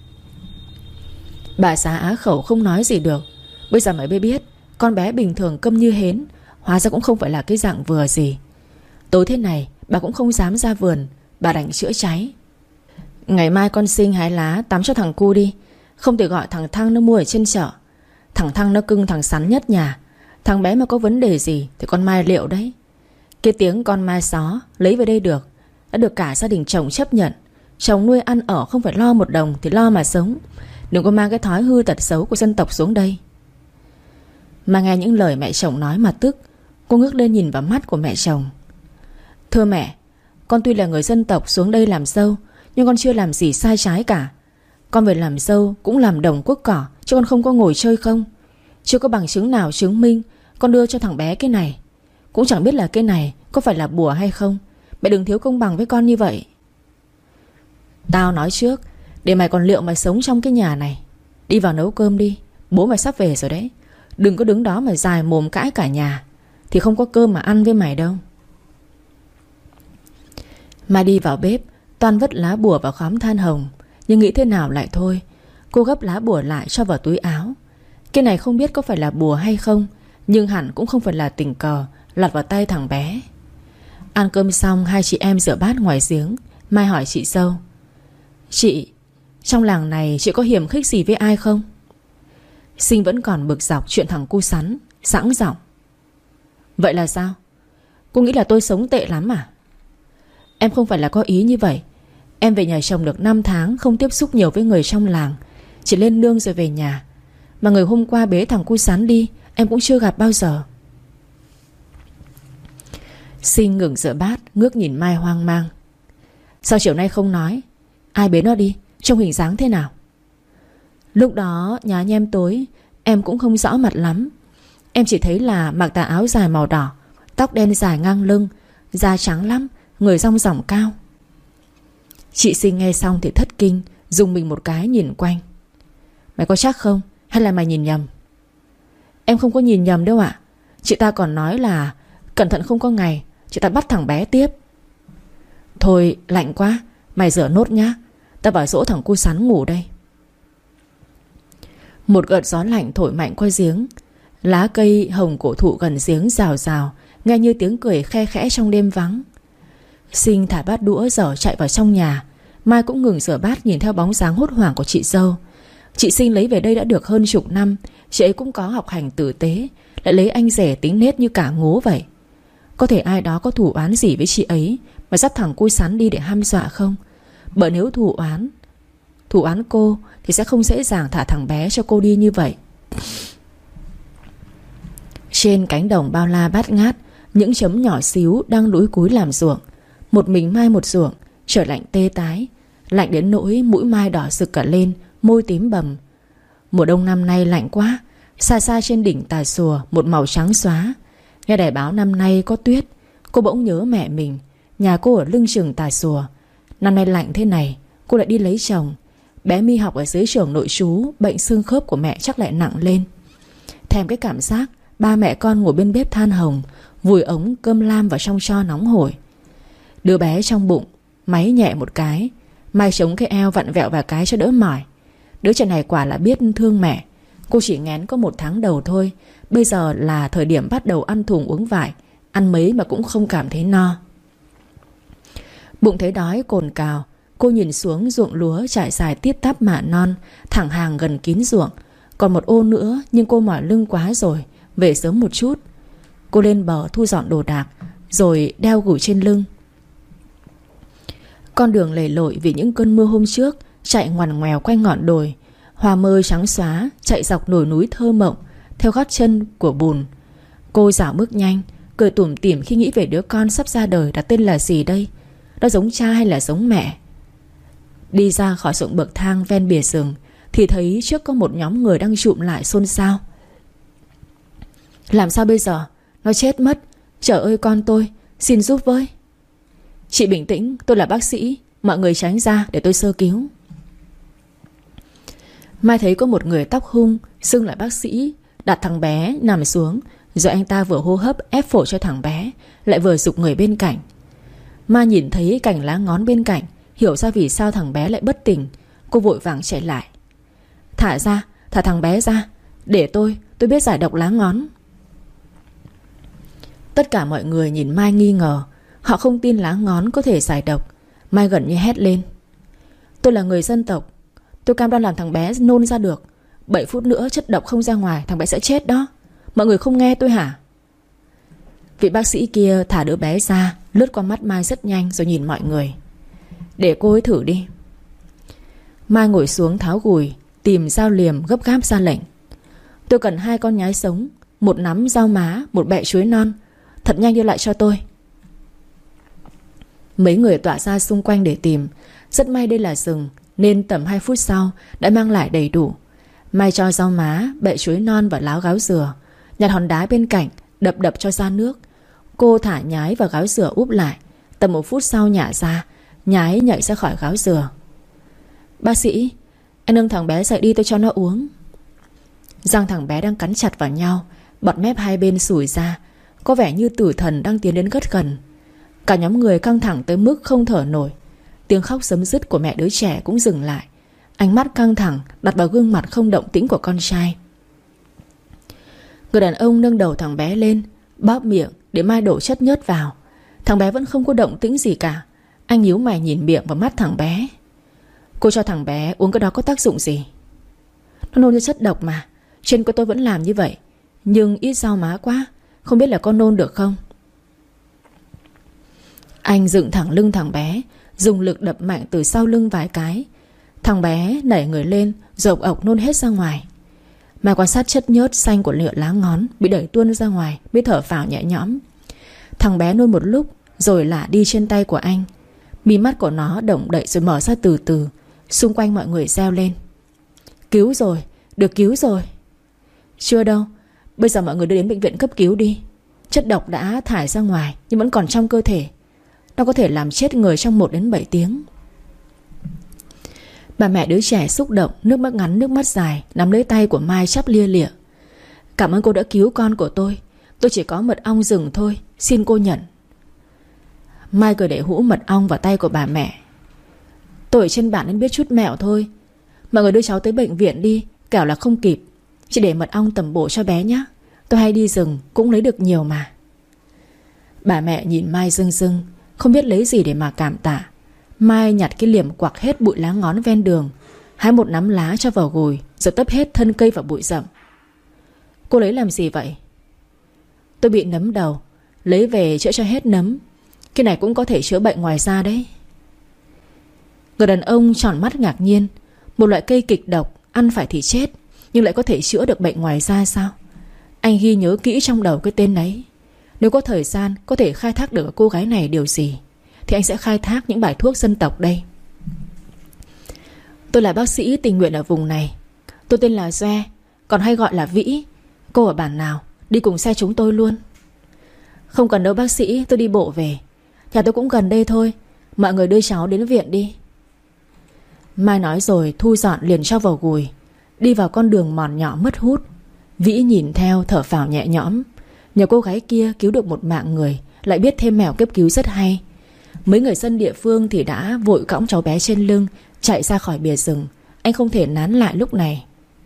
Bà Xá á khẩu không nói gì được. Bây giờ mày mới biết con bé bình thường câm như hến, hóa ra cũng không phải là cái dạng vừa gì. Tối thế này bà cũng không dám ra vườn, bà đành chữa cháy. Ngày mai con Sinh hái lá tắm cho thằng cu đi. Không thể gọi thằng Thăng nó mua ở trên chợ. Thằng Thăng nó cưng thằng Sắn nhất nhà. Thằng bé mà có vấn đề gì thì con Mai liệu đấy. Cái tiếng con Mai xó lấy về đây được, đã được cả gia đình chồng chấp nhận. Chồng nuôi ăn ở không phải lo một đồng thì lo mà sống. Đừng có mang cái thói hư tật xấu của dân tộc xuống đây. Mà nghe những lời mẹ chồng nói mà tức. Cô ngước lên nhìn vào mắt của mẹ chồng. Thưa mẹ, con tuy là người dân tộc xuống đây làm dâu, nhưng con chưa làm gì sai trái cả. Con về làm dâu cũng làm đồng quốc cỏ, chứ con không có ngồi chơi không. Chưa có bằng chứng nào chứng minh con đưa cho thằng bé cái này. Cũng chẳng biết là cái này có phải là bùa hay không. Mẹ đừng thiếu công bằng với con như vậy. Tao nói trước, để mày còn liệu mà sống trong cái nhà này. Đi vào nấu cơm đi, bố mày sắp về rồi đấy. Đừng có đứng đó mà dài mồm cãi cả nhà, thì không có cơm mà ăn với mày đâu. Mai đi vào bếp, toan vứt lá bùa vào khóm than hồng, nhưng nghĩ thế nào lại thôi. Cô gấp lá bùa lại cho vào túi áo. Cái này không biết có phải là bùa hay không, nhưng hẳn cũng không phải là tình cờ lọt vào tay thằng bé. Ăn cơm xong, hai chị em rửa bát ngoài giếng. Mai hỏi chị dâu: Chị, trong làng này chị có hiềm khích gì với ai không? Sinh vẫn còn bực dọc chuyện thằng cu Sắn, sẵn giọng: Vậy là sao? Cô nghĩ là tôi sống tệ lắm à? Em không phải là có ý như vậy. Em về nhà chồng được năm tháng, không tiếp xúc nhiều với người trong làng, chỉ lên nương rồi về nhà. Mà người hôm qua bế thằng cu Sắn đi em cũng chưa gặp bao giờ. Sinh ngừng rửa bát, ngước nhìn Mai hoang mang. Sao chiều nay không nói? Ai bế nó đi? Trông hình dáng thế nào? Lúc đó nhà nhem tối, em cũng không rõ mặt lắm. Em chỉ thấy là mặc tà áo dài màu đỏ, tóc đen dài ngang lưng, da trắng lắm, người rong ròng cao. Chị Sinh nghe xong thì thất kinh, dùng mình một cái nhìn quanh. Mày có chắc không? Hay là mày nhìn nhầm? Em không có nhìn nhầm đâu ạ. Chị ta còn nói là cẩn thận không có ngày chị ta bắt thằng bé tiếp. Thôi lạnh quá, mày rửa nốt nhá. Ta vào dỗ thằng cu Sắn ngủ đây. Một gợt gió lạnh thổi mạnh qua giếng. Lá cây hồng cổ thụ gần giếng rào rào, nghe như tiếng cười khe khẽ trong đêm vắng. Sinh thả bát đũa dở chạy vào trong nhà. Mai cũng ngừng rửa bát, nhìn theo bóng dáng hốt hoảng của chị dâu. Chị Sinh lấy về đây đã được hơn chục năm. Chị ấy cũng có học hành tử tế, lại lấy anh rể tính nết như cả ngố vậy. Có thể ai đó có thù oán gì với chị ấy mà dắt thằng cu Sắn đi để hăm dọa không? Bởi nếu thù oán Thù oán cô thì sẽ không dễ dàng thả thằng bé cho cô đi như vậy. Trên cánh đồng bao la bát ngát, những chấm nhỏ xíu đang lúi cúi làm ruộng. Một mình Mai một ruộng. Trời lạnh tê tái, lạnh đến nỗi mũi Mai đỏ rực cả lên, môi tím bầm. Mùa đông năm nay lạnh quá. Xa xa trên đỉnh Tà Xùa một màu trắng xóa. Nghe đài báo năm nay có tuyết. Cô bỗng nhớ mẹ mình. Nhà cô ở lưng chừng Tà Xùa. Năm nay lạnh thế này, cô lại đi lấy chồng. Bé My học ở dưới trường nội trú, bệnh xương khớp của mẹ chắc lại nặng lên. Thèm cái cảm giác ba mẹ con ngồi bên bếp than hồng, vùi ống cơm lam vào trong tro nóng hổi. Đứa bé trong bụng máy nhẹ một cái. Mai chống cái eo vặn vẹo vài cái cho đỡ mỏi. Đứa trẻ này quả là biết thương mẹ. Cô chỉ nghén có một tháng đầu thôi. Bây giờ là thời điểm bắt đầu ăn thùng uống vải. Ăn mấy mà cũng không cảm thấy no. Bụng thấy đói cồn cào. Cô nhìn xuống ruộng lúa trải dài tít tắp mạ non, thẳng hàng gần kín ruộng. Còn một ô nữa, nhưng cô mỏi lưng quá rồi, về sớm một chút. Cô lên bờ thu dọn đồ đạc, rồi đeo gùi trên lưng. Con đường lầy lội vì những cơn mưa hôm trước, chạy ngoằn ngoèo quanh ngọn đồi. Hoa mơ trắng xóa chạy dọc đồi núi thơ mộng theo gót chân của bùn. Cô dạo bước nhanh, cười tủm tỉm khi nghĩ về đứa con sắp ra đời đặt tên là gì đây. Nó giống cha hay là giống mẹ? Đi ra khỏi ruộng bậc thang ven bìa rừng thì thấy trước có một nhóm người đang chụm lại xôn xao. Làm sao bây giờ? Nó chết mất. Trời ơi con tôi, xin giúp với. Chị bình tĩnh, tôi là bác sĩ. Mọi người tránh ra để tôi sơ cứu. Mai thấy có một người tóc hung xưng là bác sĩ, đặt thằng bé nằm xuống. Rồi anh ta vừa hô hấp ép phổi cho thằng bé, lại vừa giục người bên cạnh. Mai nhìn thấy cành lá ngón bên cạnh, hiểu ra vì sao thằng bé lại bất tỉnh. Cô vội vàng chạy lại. Thả ra, thả thằng bé ra. Để tôi, tôi biết giải độc lá ngón. Tất cả mọi người nhìn Mai nghi ngờ. Họ không tin lá ngón có thể giải độc. Mai gần như hét lên: Tôi là người dân tộc, tôi cam đoan làm thằng bé nôn ra được. Bảy phút nữa chất độc không ra ngoài, thằng bé sẽ chết đó. Mọi người không nghe tôi hả? Vị bác sĩ kia thả đứa bé ra, lướt qua mắt Mai rất nhanh rồi nhìn mọi người: Để cô ấy thử đi. Mai ngồi xuống tháo gùi, tìm dao liềm gấp gáp ra lệnh: Tôi cần hai con nhái sống, một nắm rau má, một bẹ chuối non. Thật nhanh đưa lại cho tôi. Mấy người tỏa ra xung quanh để tìm. Rất may đây là rừng, nên tầm hai phút sau đã mang lại đầy đủ. Mai cho rau má, bẹ chuối non và láo gáo dừa, nhặt hòn đá bên cạnh, đập đập cho ra nước. Cô thả nhái và gáo dừa úp lại. Tầm một phút sau nhả ra, nhái nhảy ra khỏi gáo dừa. Bác sĩ, anh nâng thằng bé dậy đi, tôi cho nó uống. Răng thằng bé đang cắn chặt vào nhau, bọt mép hai bên sủi ra, có vẻ như tử thần đang tiến đến rất gần. Cả nhóm người căng thẳng tới mức không thở nổi. Tiếng khóc sấm dứt của mẹ đứa trẻ cũng dừng lại. Ánh mắt căng thẳng đặt vào gương mặt không động tĩnh của con trai. Người đàn ông nâng đầu thằng bé lên, bóp miệng để Mai đổ chất nhớt vào. Thằng bé vẫn không có động tĩnh gì cả. Anh nhíu mày nhìn miệng và mắt thằng bé. Cô cho thằng bé uống cái đó có tác dụng gì? Nó nôn ra chất độc mà. Trên của tôi vẫn làm như vậy, nhưng ít rau má quá, không biết là con nôn được không? Anh dựng thẳng lưng thằng bé, dùng lực đập mạnh từ sau lưng vài cái. Thằng bé nảy người lên, rộp ộc nôn hết ra ngoài. Mà quan sát chất nhớt xanh của nhựa lá ngón bị đẩy tuôn ra ngoài, mới thở phào nhẹ nhõm. Thằng bé nôn một lúc rồi lả đi trên tay của anh. Mí mắt của nó động đậy rồi mở ra từ từ. Xung quanh mọi người reo lên: Cứu rồi, được cứu rồi. Chưa đâu, bây giờ mọi người đưa đến bệnh viện cấp cứu đi. Chất độc đã thải ra ngoài nhưng vẫn còn trong cơ thể. Nó có thể làm chết người trong một đến bảy tiếng. Bà mẹ đứa trẻ xúc động, nước mắt ngắn nước mắt dài, nắm lấy tay của Mai chắp lia lịa: Cảm ơn cô đã cứu con của tôi. Tôi chỉ có mật ong rừng thôi, xin cô nhận. Mai cười để hũ mật ong vào tay của bà mẹ. Tôi ở trên bản nên biết chút mẹo thôi. Mọi người đưa cháu tới bệnh viện đi, kẻo là không kịp. Chỉ để mật ong tẩm bổ cho bé nhé. Tôi hay đi rừng cũng lấy được nhiều mà. Bà mẹ nhìn Mai rưng rưng, không biết lấy gì để mà cảm tạ. Mai nhặt cái liềm quặc hết bụi lá ngón ven đường, hái một nắm lá cho vào gùi, rồi tấp hết thân cây vào bụi rậm. Cô lấy làm gì vậy? Tôi bị nấm đầu, lấy về chữa cho hết nấm. Cái này cũng có thể chữa bệnh ngoài da đấy. Người đàn ông tròn mắt ngạc nhiên. Một loại cây kịch độc, ăn phải thì chết, nhưng lại có thể chữa được bệnh ngoài da sao? Anh ghi nhớ kỹ trong đầu cái tên đấy. Nếu có thời gian có thể khai thác được cô gái này điều gì, thì anh sẽ khai thác những bài thuốc dân tộc đây. Tôi là bác sĩ tình nguyện ở vùng này. Tôi tên là Doe, còn hay gọi là Vĩ. Cô ở bản nào? Đi cùng xe chúng tôi luôn. Không cần đâu bác sĩ, tôi đi bộ về. Nhà tôi cũng gần đây thôi. Mọi người đưa cháu đến viện đi. Mai nói rồi thu dọn liền cho vào gùi, đi vào con đường mòn nhỏ mất hút. Vĩ nhìn theo thở phào nhẹ nhõm. Nhờ cô gái kia cứu được một mạng người, lại biết thêm mèo cấp cứu rất hay. Mấy người dân địa phương thì đã vội cõng cháu bé trên lưng, chạy ra khỏi bìa rừng. Anh không thể nán lại lúc này.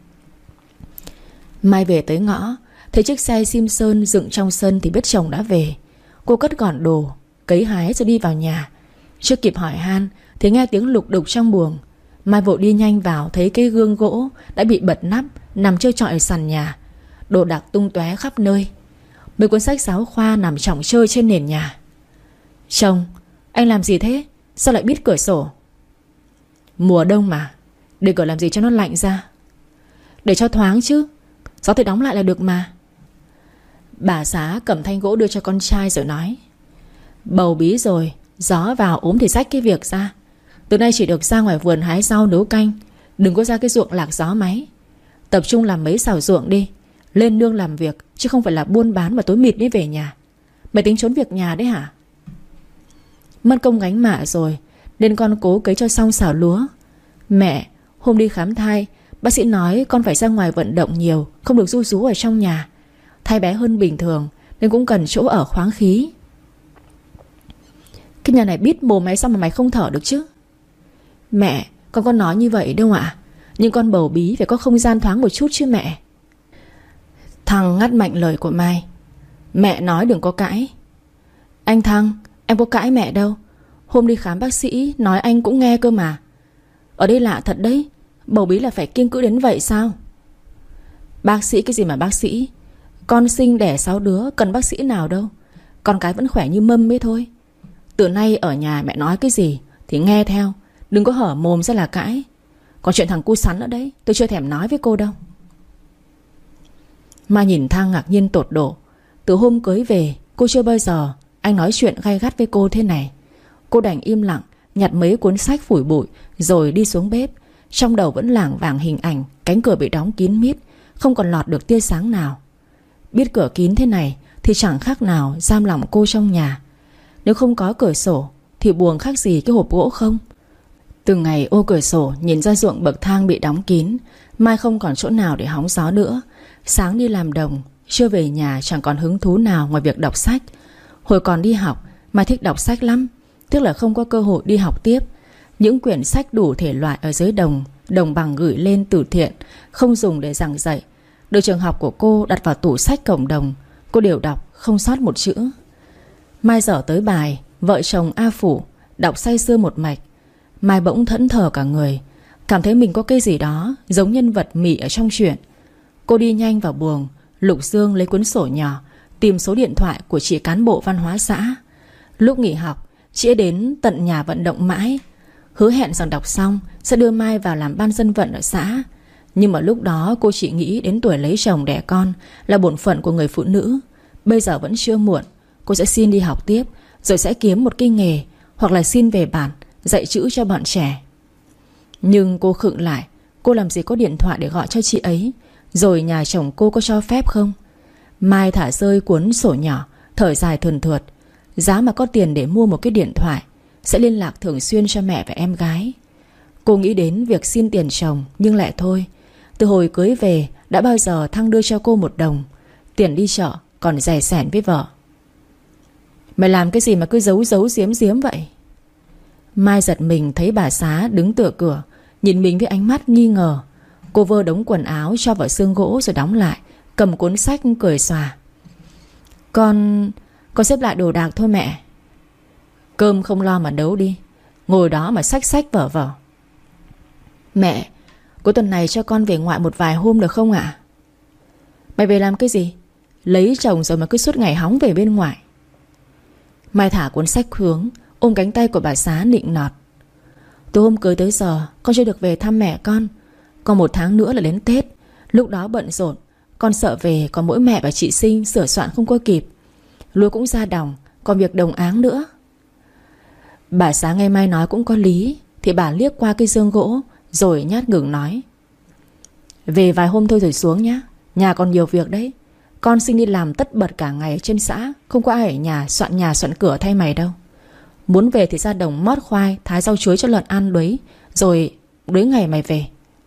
Mai về tới ngõ, thấy chiếc xe Simpson dựng trong sân thì biết chồng đã về. Cô cất gọn đồ, cấy hái rồi đi vào nhà. Chưa kịp hỏi han thì nghe tiếng lục đục trong buồng. Mai vội đi nhanh vào, thấy cái gương gỗ đã bị bật nắp nằm trơ trọi ở sàn nhà, đồ đạc tung tóe khắp nơi. Mấy cuốn sách giáo khoa nằm chỏng chơ trên nền nhà. Chồng, anh làm gì thế? Sao lại bít cửa sổ? Mùa đông mà, để cửa làm gì cho nó lạnh ra? Để cho thoáng chứ, gió thì đóng lại là được mà. Bà xã cầm thanh gỗ đưa cho con trai rồi nói: Bầu bí rồi, gió vào ốm thì xách cái việc ra. Từ nay chỉ được ra ngoài vườn hái rau nấu canh, đừng có ra cái ruộng lạc gió máy. Tập trung làm mấy xào ruộng đi, lên nương làm việc, chứ không phải là buôn bán và tối mịt mới về nhà. Mày tính trốn việc nhà đấy hả? Mất công gánh mạ rồi, nên con cố cấy cho xong xào lúa. Mẹ, hôm đi khám thai, bác sĩ nói con phải ra ngoài vận động nhiều, không được ru rú ở trong nhà. Thai bé hơn bình thường nên cũng cần chỗ ở khoáng khí. Cái nhà này bít mồm mày sao mà mày không thở được chứ? Mẹ, con có nói như vậy đâu ạ. Nhưng con bầu bí phải có không gian thoáng một chút chứ mẹ. Thăng ngắt mạnh lời của Mai. Mẹ nói đừng có cãi. Anh Thăng, Em có cãi mẹ đâu. Hôm đi khám bác sĩ nói anh cũng nghe cơ mà. Ở đây lạ thật đấy, bầu bí là phải kiêng cữ đến vậy sao? Bác sĩ cái gì mà bác sĩ? Con sinh đẻ sáu đứa, cần bác sĩ nào đâu. Con cái vẫn khỏe như mâm ấy thôi. Từ nay ở nhà mẹ nói cái gì thì nghe theo, đừng có hở mồm ra là cãi. Còn chuyện thằng cu sắn nữa đấy, tôi chưa thèm nói với cô đâu. Mai nhìn Thang ngạc nhiên tột độ. Từ hôm cưới về, cô chưa bao giờ anh nói chuyện gay gắt với cô thế này. Cô đành im lặng, nhặt mấy cuốn sách phủi bụi rồi đi xuống bếp. Trong đầu vẫn lảng vảng hình ảnh cánh cửa bị đóng kín mít, không còn lọt được tia sáng nào. Biết cửa kín thế này thì chẳng khác nào giam lòng cô trong nhà. Nếu không có cửa sổ thì buồng khác gì cái hộp gỗ không. Từng ngày ô cửa sổ nhìn ra ruộng bậc thang bị đóng kín. Mai không còn chỗ nào để hóng gió nữa. Sáng đi làm đồng, trưa về nhà chẳng còn hứng thú nào ngoài việc đọc sách. Hồi còn đi học, Mai thích đọc sách lắm. Tức là không có cơ hội đi học tiếp. Những quyển sách đủ thể loại ở dưới đồng, đồng bằng gửi lên từ thiện, không dùng để giảng dạy, được trường học của cô đặt vào tủ sách cộng đồng, cô đều đọc không sót một chữ. Mai dở tới bài Vợ chồng A Phủ, đọc say sưa một mạch. Mai bỗng thẫn thờ cả người, cảm thấy mình có cái gì đó giống nhân vật Mị ở trong truyện. Cô đi nhanh vào buồng, lục dương lấy cuốn sổ nhỏ, tìm số điện thoại của chị cán bộ văn hóa xã. Lúc nghỉ học, chị ấy đến tận nhà vận động mãi, hứa hẹn rằng đọc xong sẽ đưa Mai vào làm ban dân vận ở xã. Nhưng mà lúc đó cô chỉ nghĩ đến tuổi lấy chồng đẻ con là bổn phận của người phụ nữ. Bây giờ vẫn chưa muộn, cô sẽ xin đi học tiếp, rồi sẽ kiếm một cái nghề, hoặc là xin về bản dạy chữ cho bọn trẻ. Nhưng cô khựng lại. Cô làm gì có điện thoại để gọi cho chị ấy, rồi nhà chồng cô có cho phép không? Mai thả rơi cuốn sổ nhỏ, thở dài thườn thượt. Giá mà có tiền để mua một cái điện thoại, sẽ liên lạc thường xuyên cho mẹ và em gái. Cô nghĩ đến việc xin tiền chồng, nhưng lại thôi. Từ hồi cưới về đã bao giờ Thăng đưa cho cô một đồng. Tiền đi chợ còn dè sẻn với vợ. Mày làm cái gì mà cứ giấu giấu giếm giếm vậy? Mai giật mình thấy bà Xá đứng tựa cửa, nhìn mình với ánh mắt nghi ngờ. Cô vơ đống quần áo cho vào xương gỗ rồi đóng lại, cầm cuốn sách cười xòa. Con... con xếp lại đồ đạc thôi mẹ. Cơm không lo mà nấu đi, ngồi đó mà xách xách vở vở. Mẹ, cuối tuần này cho con về ngoại một vài hôm được không ạ? Mày về làm cái gì? Lấy chồng rồi mà cứ suốt ngày hóng về bên ngoài. Mai thả cuốn sách hướng, ôm cánh tay của bà Xá nịnh nọt. Từ hôm cưới tới giờ con chưa được về thăm mẹ con. Còn một tháng nữa là đến Tết. Lúc đó bận rộn, con sợ về còn mỗi mẹ và chị Sinh sửa soạn không có kịp. Lúa cũng ra đồng, còn việc đồng áng nữa. Bà Xá nghe Mai nói cũng có lý, thì bà liếc qua cái giường gỗ rồi nhát ngừng nói. Về vài hôm thôi rồi xuống nhá, nhà còn nhiều việc đấy. Con Sinh đi làm tất bật cả ngày trên xã, không có ai ở nhà soạn nhà soạn cửa thay mày đâu. Muốn về thì ra đồng mót khoai, thái rau chuối cho lợn ăn đuấy, rồi đuấy ngày mày về.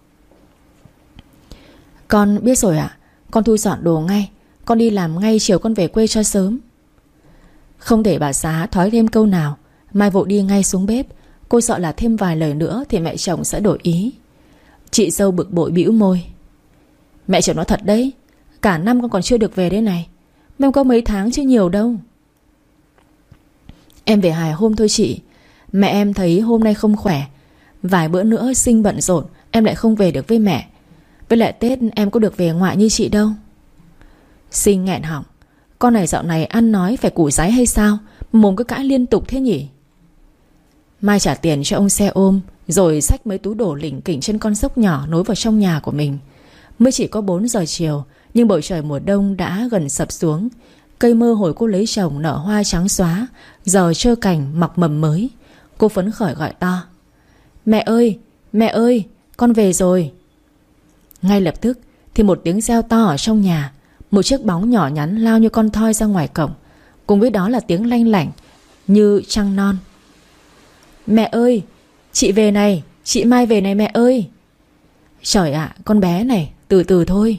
Con biết rồi ạ. Con thu dọn đồ ngay, con đi làm ngay, chiều con về quê cho sớm. Không để bà Xá thói thêm câu nào, Mai vội đi ngay xuống bếp. Cô sợ là thêm vài lời nữa thì mẹ chồng sẽ đổi ý. Chị dâu bực bội bĩu môi. Mẹ chồng nói thật đấy, cả năm con còn chưa được về đây này. Em có mấy tháng chứ nhiều đâu. Em về vài hôm thôi chị. Mẹ em thấy hôm nay không khỏe, vài bữa nữa Sinh bận rộn, em lại không về được với mẹ. Với lại Tết em có được về ngoại như chị đâu. Sinh nghẹn họng. Con này dạo này ăn nói phải củ ráy hay sao, mồm cứ cãi liên tục thế nhỉ? Mai trả tiền cho ông xe ôm, rồi xách mấy túi đổ lỉnh kỉnh trên con dốc nhỏ nối vào trong nhà của mình. Mới chỉ có bốn giờ chiều, nhưng bầu trời mùa đông đã gần sập xuống. Cây mơ hồi cô lấy chồng nở hoa trắng xóa, giờ trơ cành mọc mầm mới. Cô phấn khởi gọi to. Mẹ ơi, mẹ ơi, con về rồi. Ngay lập tức thì một tiếng reo to ở trong nhà. Một chiếc bóng nhỏ nhắn lao như con thoi ra ngoài cổng. Cùng với đó là tiếng lanh lảnh như trăng non. Mẹ ơi, chị về này, chị Mai về này mẹ ơi. Trời ạ, con bé này, từ từ thôi.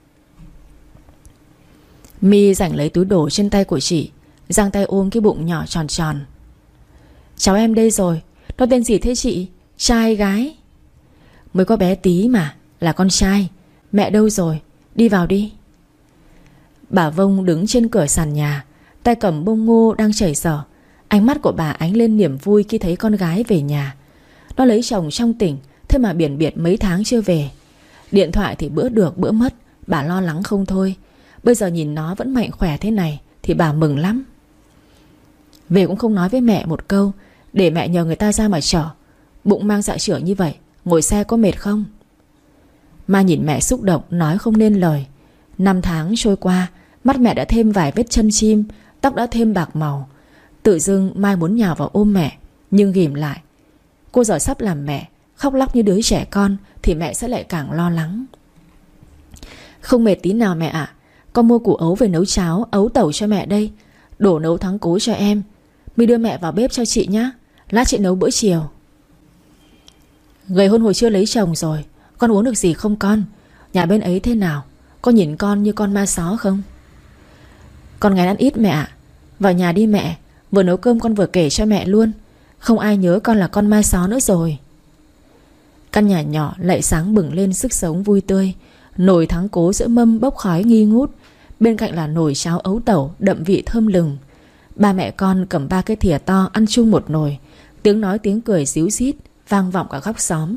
My giành lấy túi đồ trên tay của chị, giang tay ôm cái bụng nhỏ tròn tròn. Cháu em đây rồi. Nó tên gì thế chị? Trai hay gái? Mới có bé tí mà, là con trai. Mẹ đâu rồi? Đi vào đi. Bà Vông đứng trên cửa sàn nhà, tay cầm bông ngô đang chảy xở. Ánh mắt của bà ánh lên niềm vui khi thấy con gái về nhà. Nó lấy chồng trong tỉnh, thế mà biển biệt mấy tháng chưa về. Điện thoại thì bữa được bữa mất, bà lo lắng không thôi. Bây giờ nhìn nó vẫn mạnh khỏe thế này thì bà mừng lắm. Về cũng không nói với mẹ một câu, để mẹ nhờ người ta ra mà chở. Bụng mang dạ chửa như vậy, ngồi xe có mệt không? Mai nhìn mẹ xúc động nói không nên lời. Năm tháng trôi qua, mắt mẹ đã thêm vài vết chân chim, tóc đã thêm bạc màu. Tự dưng Mai muốn nhào vào ôm mẹ, nhưng ghìm lại. Cô giờ sắp làm mẹ, khóc lóc như đứa trẻ con thì mẹ sẽ lại càng lo lắng. Không mệt tí nào mẹ ạ. Con mua củ ấu về nấu cháo, ấu tẩu cho mẹ đây. Đổ nấu thắng cố cho em. Mi đưa mẹ vào bếp cho chị nhá. Lát chị nấu bữa chiều. Gầy hơn hồi chưa lấy chồng rồi. Con uống được gì không con? Nhà bên ấy thế nào? Con nhìn con như con ma só không? Con ngày ăn ít mẹ ạ. Vào nhà đi mẹ. Vừa nấu cơm con vừa kể cho mẹ luôn. Không ai nhớ con là con ma só nữa rồi. Căn nhà nhỏ lại sáng bừng lên sức sống vui tươi. Nồi thắng cố giữa mâm bốc khói nghi ngút. Bên cạnh là nồi cháo ấu tẩu đậm vị thơm lừng. Ba mẹ con cầm ba cái thìa to ăn chung một nồi. Tiếng nói tiếng cười ríu rít vang vọng cả góc xóm.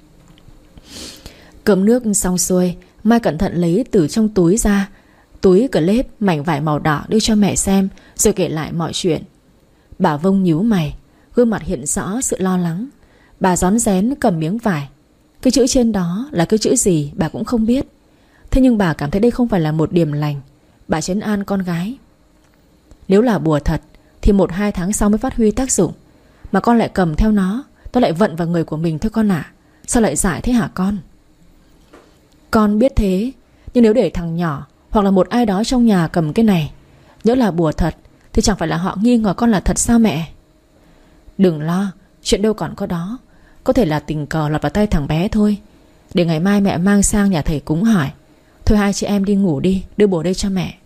Cơm nước xong xuôi, Mai cẩn thận lấy từ trong túi ra túi clip mảnh vải màu đỏ đưa cho mẹ xem, rồi kể lại mọi chuyện. Bà Vông nhíu mày, gương mặt hiện rõ sự lo lắng. Bà rón rén cầm miếng vải. Cái chữ trên đó là cái chữ gì bà cũng không biết. Thế nhưng bà cảm thấy đây không phải là một điềm lành. Bà trấn an con gái. Nếu là bùa thật thì một hai tháng sau mới phát huy tác dụng. Mà con lại cầm theo nó, nó lại vận vào người của mình thôi con ạ. Sao lại dại thế hả con? Con biết thế, nhưng nếu để thằng nhỏ hoặc là một ai đó trong nhà cầm cái này, nhỡ là bùa thật thì chẳng phải là họ nghi ngờ con là thật sao mẹ? Đừng lo, chuyện đâu còn có đó. Có thể là tình cờ lọt vào tay thằng bé thôi. Để ngày mai mẹ mang sang nhà thầy cúng hỏi. Thôi hai chị em đi ngủ đi, đưa bồ đây cho mẹ.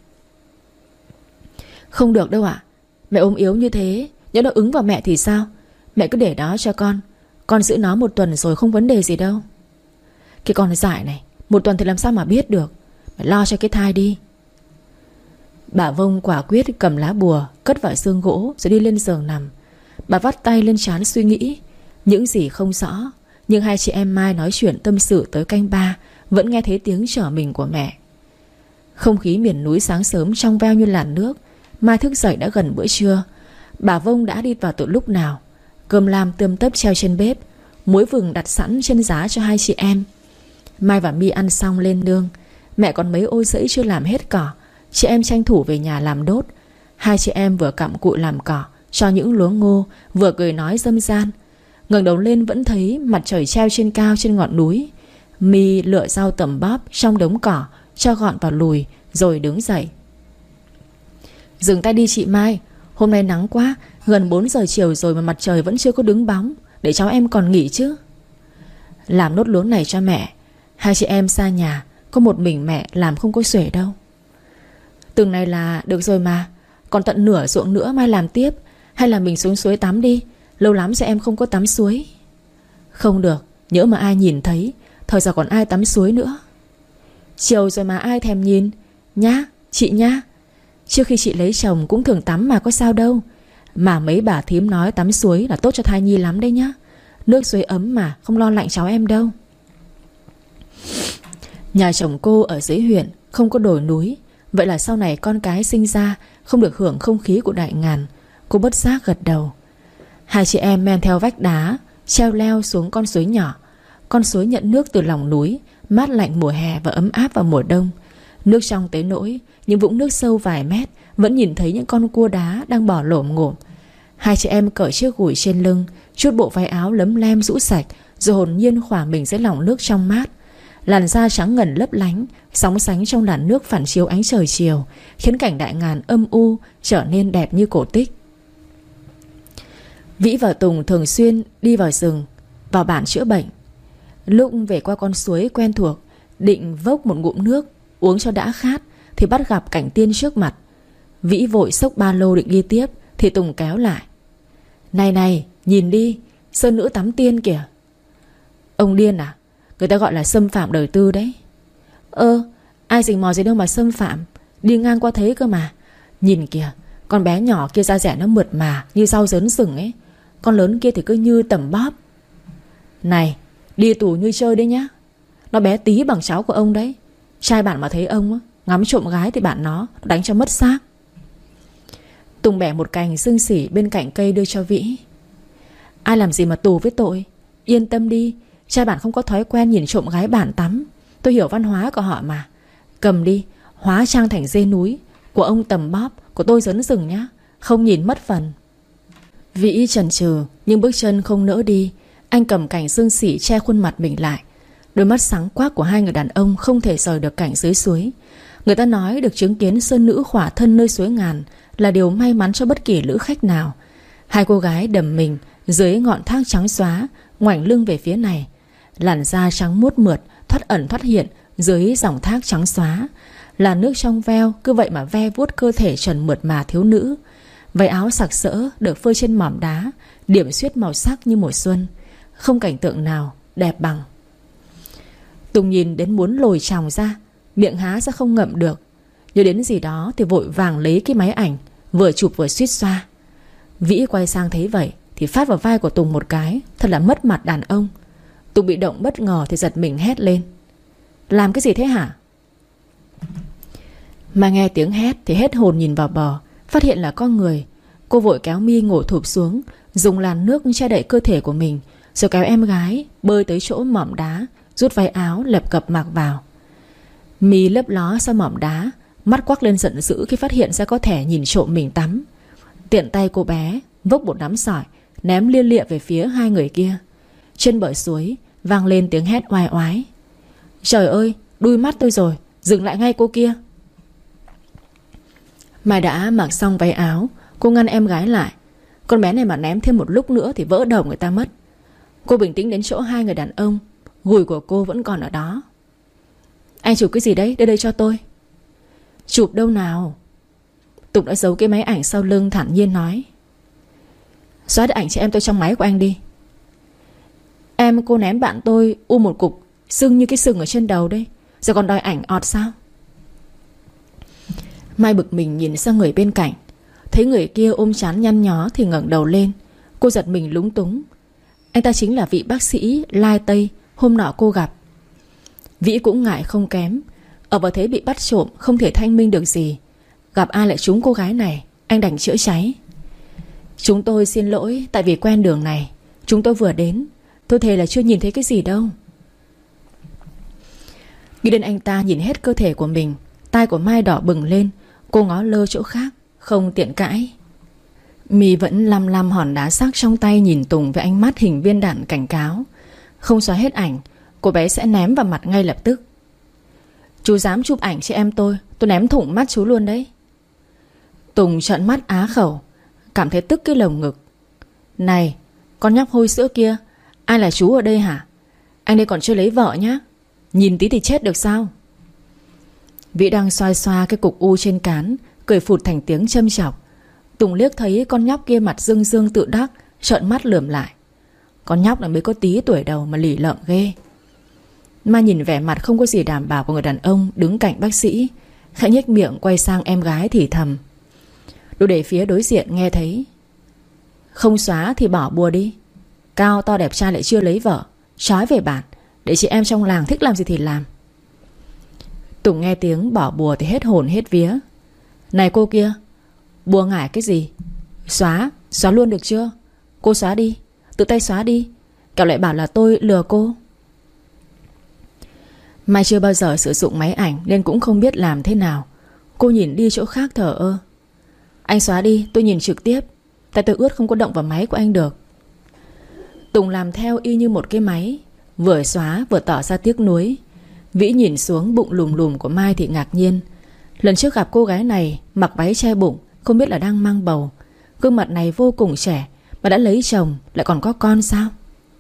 Không được đâu ạ. Mẹ ốm yếu như thế, nhỡ nó ứng vào mẹ thì sao? Mẹ cứ để đó cho con. Con giữ nó một tuần rồi không vấn đề gì đâu. Cái con dại này, một tuần thì làm sao mà biết được. Mẹ lo cho cái thai đi. Bà Vông quả quyết cầm lá bùa cất vào xương gỗ rồi đi lên giường nằm. Bà vắt tay lên trán suy nghĩ. Những gì không rõ, nhưng hai chị em Mai nói chuyện tâm sự tới canh ba vẫn nghe thấy tiếng trở mình của mẹ. Không khí miền núi sáng sớm trong veo như làn nước. Mai thức dậy đã gần bữa trưa. Bà Vông đã đi vào từ lúc nào. Cơm lam tươm tấp treo trên bếp, muối vừng đặt sẵn trên giá cho hai chị em. Mai và My ăn xong lên nương. Mẹ còn mấy ô rẫy chưa làm hết cỏ. Chị em tranh thủ về nhà làm đốt. Hai chị em vừa cặm cụi làm cỏ cho những luống ngô, vừa cười nói râm ran. Ngẩng đầu lên vẫn thấy mặt trời treo trên cao trên ngọn núi. My lựa rau tẩm bóp trong đống cỏ cho gọn vào lùi rồi đứng dậy. Dừng tay đi chị Mai. Hôm nay nắng quá, gần bốn giờ chiều rồi mà mặt trời vẫn chưa có đứng bóng. Để cháu em còn nghỉ chứ. Làm nốt luống này cho mẹ. Hai chị em xa nhà, có một mình mẹ làm không có xuể đâu. Từng này là được rồi mà. Còn tận nửa ruộng nữa Mai làm tiếp. Hay là mình xuống suối tắm đi. Lâu lắm rồi em không có tắm suối. Không được, nhỡ mà ai nhìn thấy. Thời giờ còn ai tắm suối nữa. Chiều rồi mà ai thèm nhìn. Nhá, chị nhá. Trước khi chị lấy chồng cũng thường tắm mà có sao đâu. Mà mấy bà thím nói tắm suối là tốt cho thai nhi lắm đấy nhá. Nước suối ấm mà, không lo lạnh cháu em đâu. Nhà chồng cô ở dưới huyện, không có đồi núi. Vậy là sau này con cái sinh ra không được hưởng không khí của đại ngàn. Cô bất giác gật đầu. Hai chị em men theo vách đá, treo leo xuống con suối nhỏ. Con suối nhận nước từ lòng núi, mát lạnh mùa hè và ấm áp vào mùa đông. Nước trong tới nỗi những vũng nước sâu vài mét vẫn nhìn thấy những con cua đá đang bò lổm ngổm. Hai chị em cởi chiếc gùi trên lưng, chút bộ váy áo lấm lem rũ sạch, rồi hồn nhiên khỏa mình dưới lòng nước trong mát. Làn da trắng ngần lấp lánh, sóng sánh trong làn nước phản chiếu ánh trời chiều, khiến cảnh đại ngàn âm u trở nên đẹp như cổ tích. Vĩ và Tùng thường xuyên đi vào rừng, vào bản chữa bệnh. Lúc về qua con suối quen thuộc, định vốc một ngụm nước uống cho đã khát, thì bắt gặp cảnh tiên trước mặt. Vĩ vội xốc ba lô định đi tiếp, thì Tùng kéo lại. Này này, nhìn đi, sơn nữ tắm tiên kìa. Ông điên à? Người ta gọi là xâm phạm đời tư đấy. Ơ, ai rình mò gì đâu mà xâm phạm. Đi ngang qua thấy cơ mà. Nhìn kìa, Con bé nhỏ kia da dẻ nó mượt mà như rau dớn rừng ấy. Con lớn kia thì cứ như tẩm bóp. Này, đi tù như chơi đấy nhá. Nó bé tí bằng cháu của ông đấy. Trai bạn mà thấy ông á, ngắm trộm gái thì bạn nó đánh cho mất xác. Tùng bẻ một cành xương xỉ bên cạnh cây đưa cho Vĩ. Ai làm gì mà tù với tội. Yên tâm đi, trai bạn không có thói quen nhìn trộm gái bản tắm. Tôi hiểu văn hóa của họ mà. Cầm đi, hóa trang thành dê núi. Của ông tầm bóp, của tôi dấn rừng nhá. Không nhìn mất phần. Vĩ chần chừ nhưng bước chân không nỡ đi. Anh cầm cành xương xỉ che khuôn mặt mình lại. Đôi mắt sáng quắc của hai người đàn ông không thể rời được cảnh dưới suối. Người ta nói được chứng kiến sơn nữ khỏa thân nơi suối ngàn là điều may mắn cho bất kỳ lữ khách nào. Hai cô gái đầm mình dưới ngọn thác trắng xóa, ngoảnh lưng về phía này. Làn da trắng muốt mượt, thoát ẩn thoát hiện dưới dòng thác trắng xóa. Là nước trong veo cứ vậy mà ve vuốt cơ thể trần mượt mà thiếu nữ. Váy áo sặc sỡ được phơi trên mỏm đá, điểm xuyết màu sắc như mùa xuân. Không cảnh tượng nào đẹp bằng. Tùng nhìn đến muốn lồi tròng ra, miệng há ra không ngậm được. Nhớ đến gì đó thì vội vàng lấy cái máy ảnh, vừa chụp vừa suýt xoa. Vĩ quay sang thấy vậy thì phát vào vai của Tùng một cái. Thật là mất mặt đàn ông. Tùng bị động bất ngờ thì giật mình hét lên. Làm cái gì thế hả? Mà nghe tiếng hét thì hết hồn nhìn vào bờ, phát hiện là con người. Cô vội kéo mi ngồi thụp xuống, dùng làn nước che đậy cơ thể của mình, rồi kéo em gái bơi tới chỗ mỏm đá, rút váy áo lập cập mặc vào. Mi lấp ló sau mỏm đá, mắt quắc lên giận dữ khi phát hiện ra có thể nhìn trộm mình tắm. Tiện tay cô bé vốc một nắm sỏi ném lia lịa về phía hai người kia. Trên bờ suối vang lên tiếng hét oai oái. Trời ơi, đuôi mắt tôi rồi, dừng lại ngay cô kia. Mai đã mặc xong váy áo, cô ngăn em gái lại. Con bé này mà ném thêm một lúc nữa thì vỡ đầu người ta mất. Cô bình tĩnh đến chỗ hai người đàn ông. Gùi của cô vẫn còn ở đó. Anh chụp cái gì đấy, đưa đây cho tôi. Chụp đâu nào? Tùng đã giấu cái máy ảnh sau lưng, thản nhiên nói. Xóa được ảnh cho em tôi trong máy của anh đi. Em cô ném bạn tôi u một cục sưng như cái sừng ở trên đầu đây, giờ còn đòi ảnh ọt sao? Mai bực mình nhìn sang người bên cạnh, thấy người kia ôm trán nhăn nhó thì ngẩng đầu lên. Cô giật mình lúng túng. Anh ta chính là vị bác sĩ Lai Tây hôm nọ cô gặp. Vĩ cũng ngại không kém. Ở vào thế bị bắt trộm, không thể thanh minh được gì. Gặp ai lại trúng cô gái này, anh đành chữa cháy. Chúng tôi xin lỗi, tại vì quen đường này. Chúng tôi vừa đến, tôi thề là chưa nhìn thấy cái gì đâu. Nghĩ đến anh ta nhìn hết cơ thể của mình, tai của Mai đỏ bừng lên. Cô ngó lơ chỗ khác, không tiện cãi. Mì vẫn lăm lăm hòn đá sắc trong tay, nhìn Tùng với ánh mắt hình viên đạn cảnh cáo. Không xóa hết ảnh, cô bé sẽ ném vào mặt ngay lập tức. Chú dám chụp ảnh chị em tôi, tôi ném thủng mắt chú luôn đấy. Tùng trợn mắt á khẩu, cảm thấy tức cái lồng ngực. Này, con nhóc hôi sữa kia, ai là chú ở đây hả? Anh đây còn chưa lấy vợ nhá. Nhìn tí thì chết được sao? Vĩ đang xoa xoa cái cục u trên cán, cười phụt thành tiếng châm chọc. Tùng liếc thấy con nhóc kia mặt dương dương tự đắc, trợn mắt lườm lại. Con nhóc này mới có tí tuổi đầu mà lì lợm ghê. Mà nhìn vẻ mặt không có gì đảm bảo của người đàn ông đứng cạnh bác sĩ, khẽ nhếch miệng quay sang em gái thì thầm. Đồ để phía đối diện nghe thấy. Không xóa thì bỏ bùa đi. Cao to đẹp trai lại chưa lấy vợ, trói về bản, để chị em trong làng thích làm gì thì làm. Tùng nghe tiếng bỏ bùa thì hết hồn hết vía. Này cô kia, bùa ngải cái gì? Xóa, xóa luôn được chưa? Cô xóa đi, tự tay xóa đi, kẻo lại bảo là tôi lừa cô. Mai chưa bao giờ sử dụng máy ảnh nên cũng không biết làm thế nào. Cô nhìn đi chỗ khác thở ơ. Anh xóa đi, tôi nhìn trực tiếp. Tay tôi ướt không có động vào máy của anh được. Tùng làm theo y như một cái máy, vừa xóa vừa tỏ ra tiếc nuối. Vĩ nhìn xuống bụng lùm lùm của Mai thì ngạc nhiên. Lần trước gặp cô gái này mặc váy che bụng, không biết là đang mang bầu. Gương mặt này vô cùng trẻ, mà đã lấy chồng, lại còn có con sao?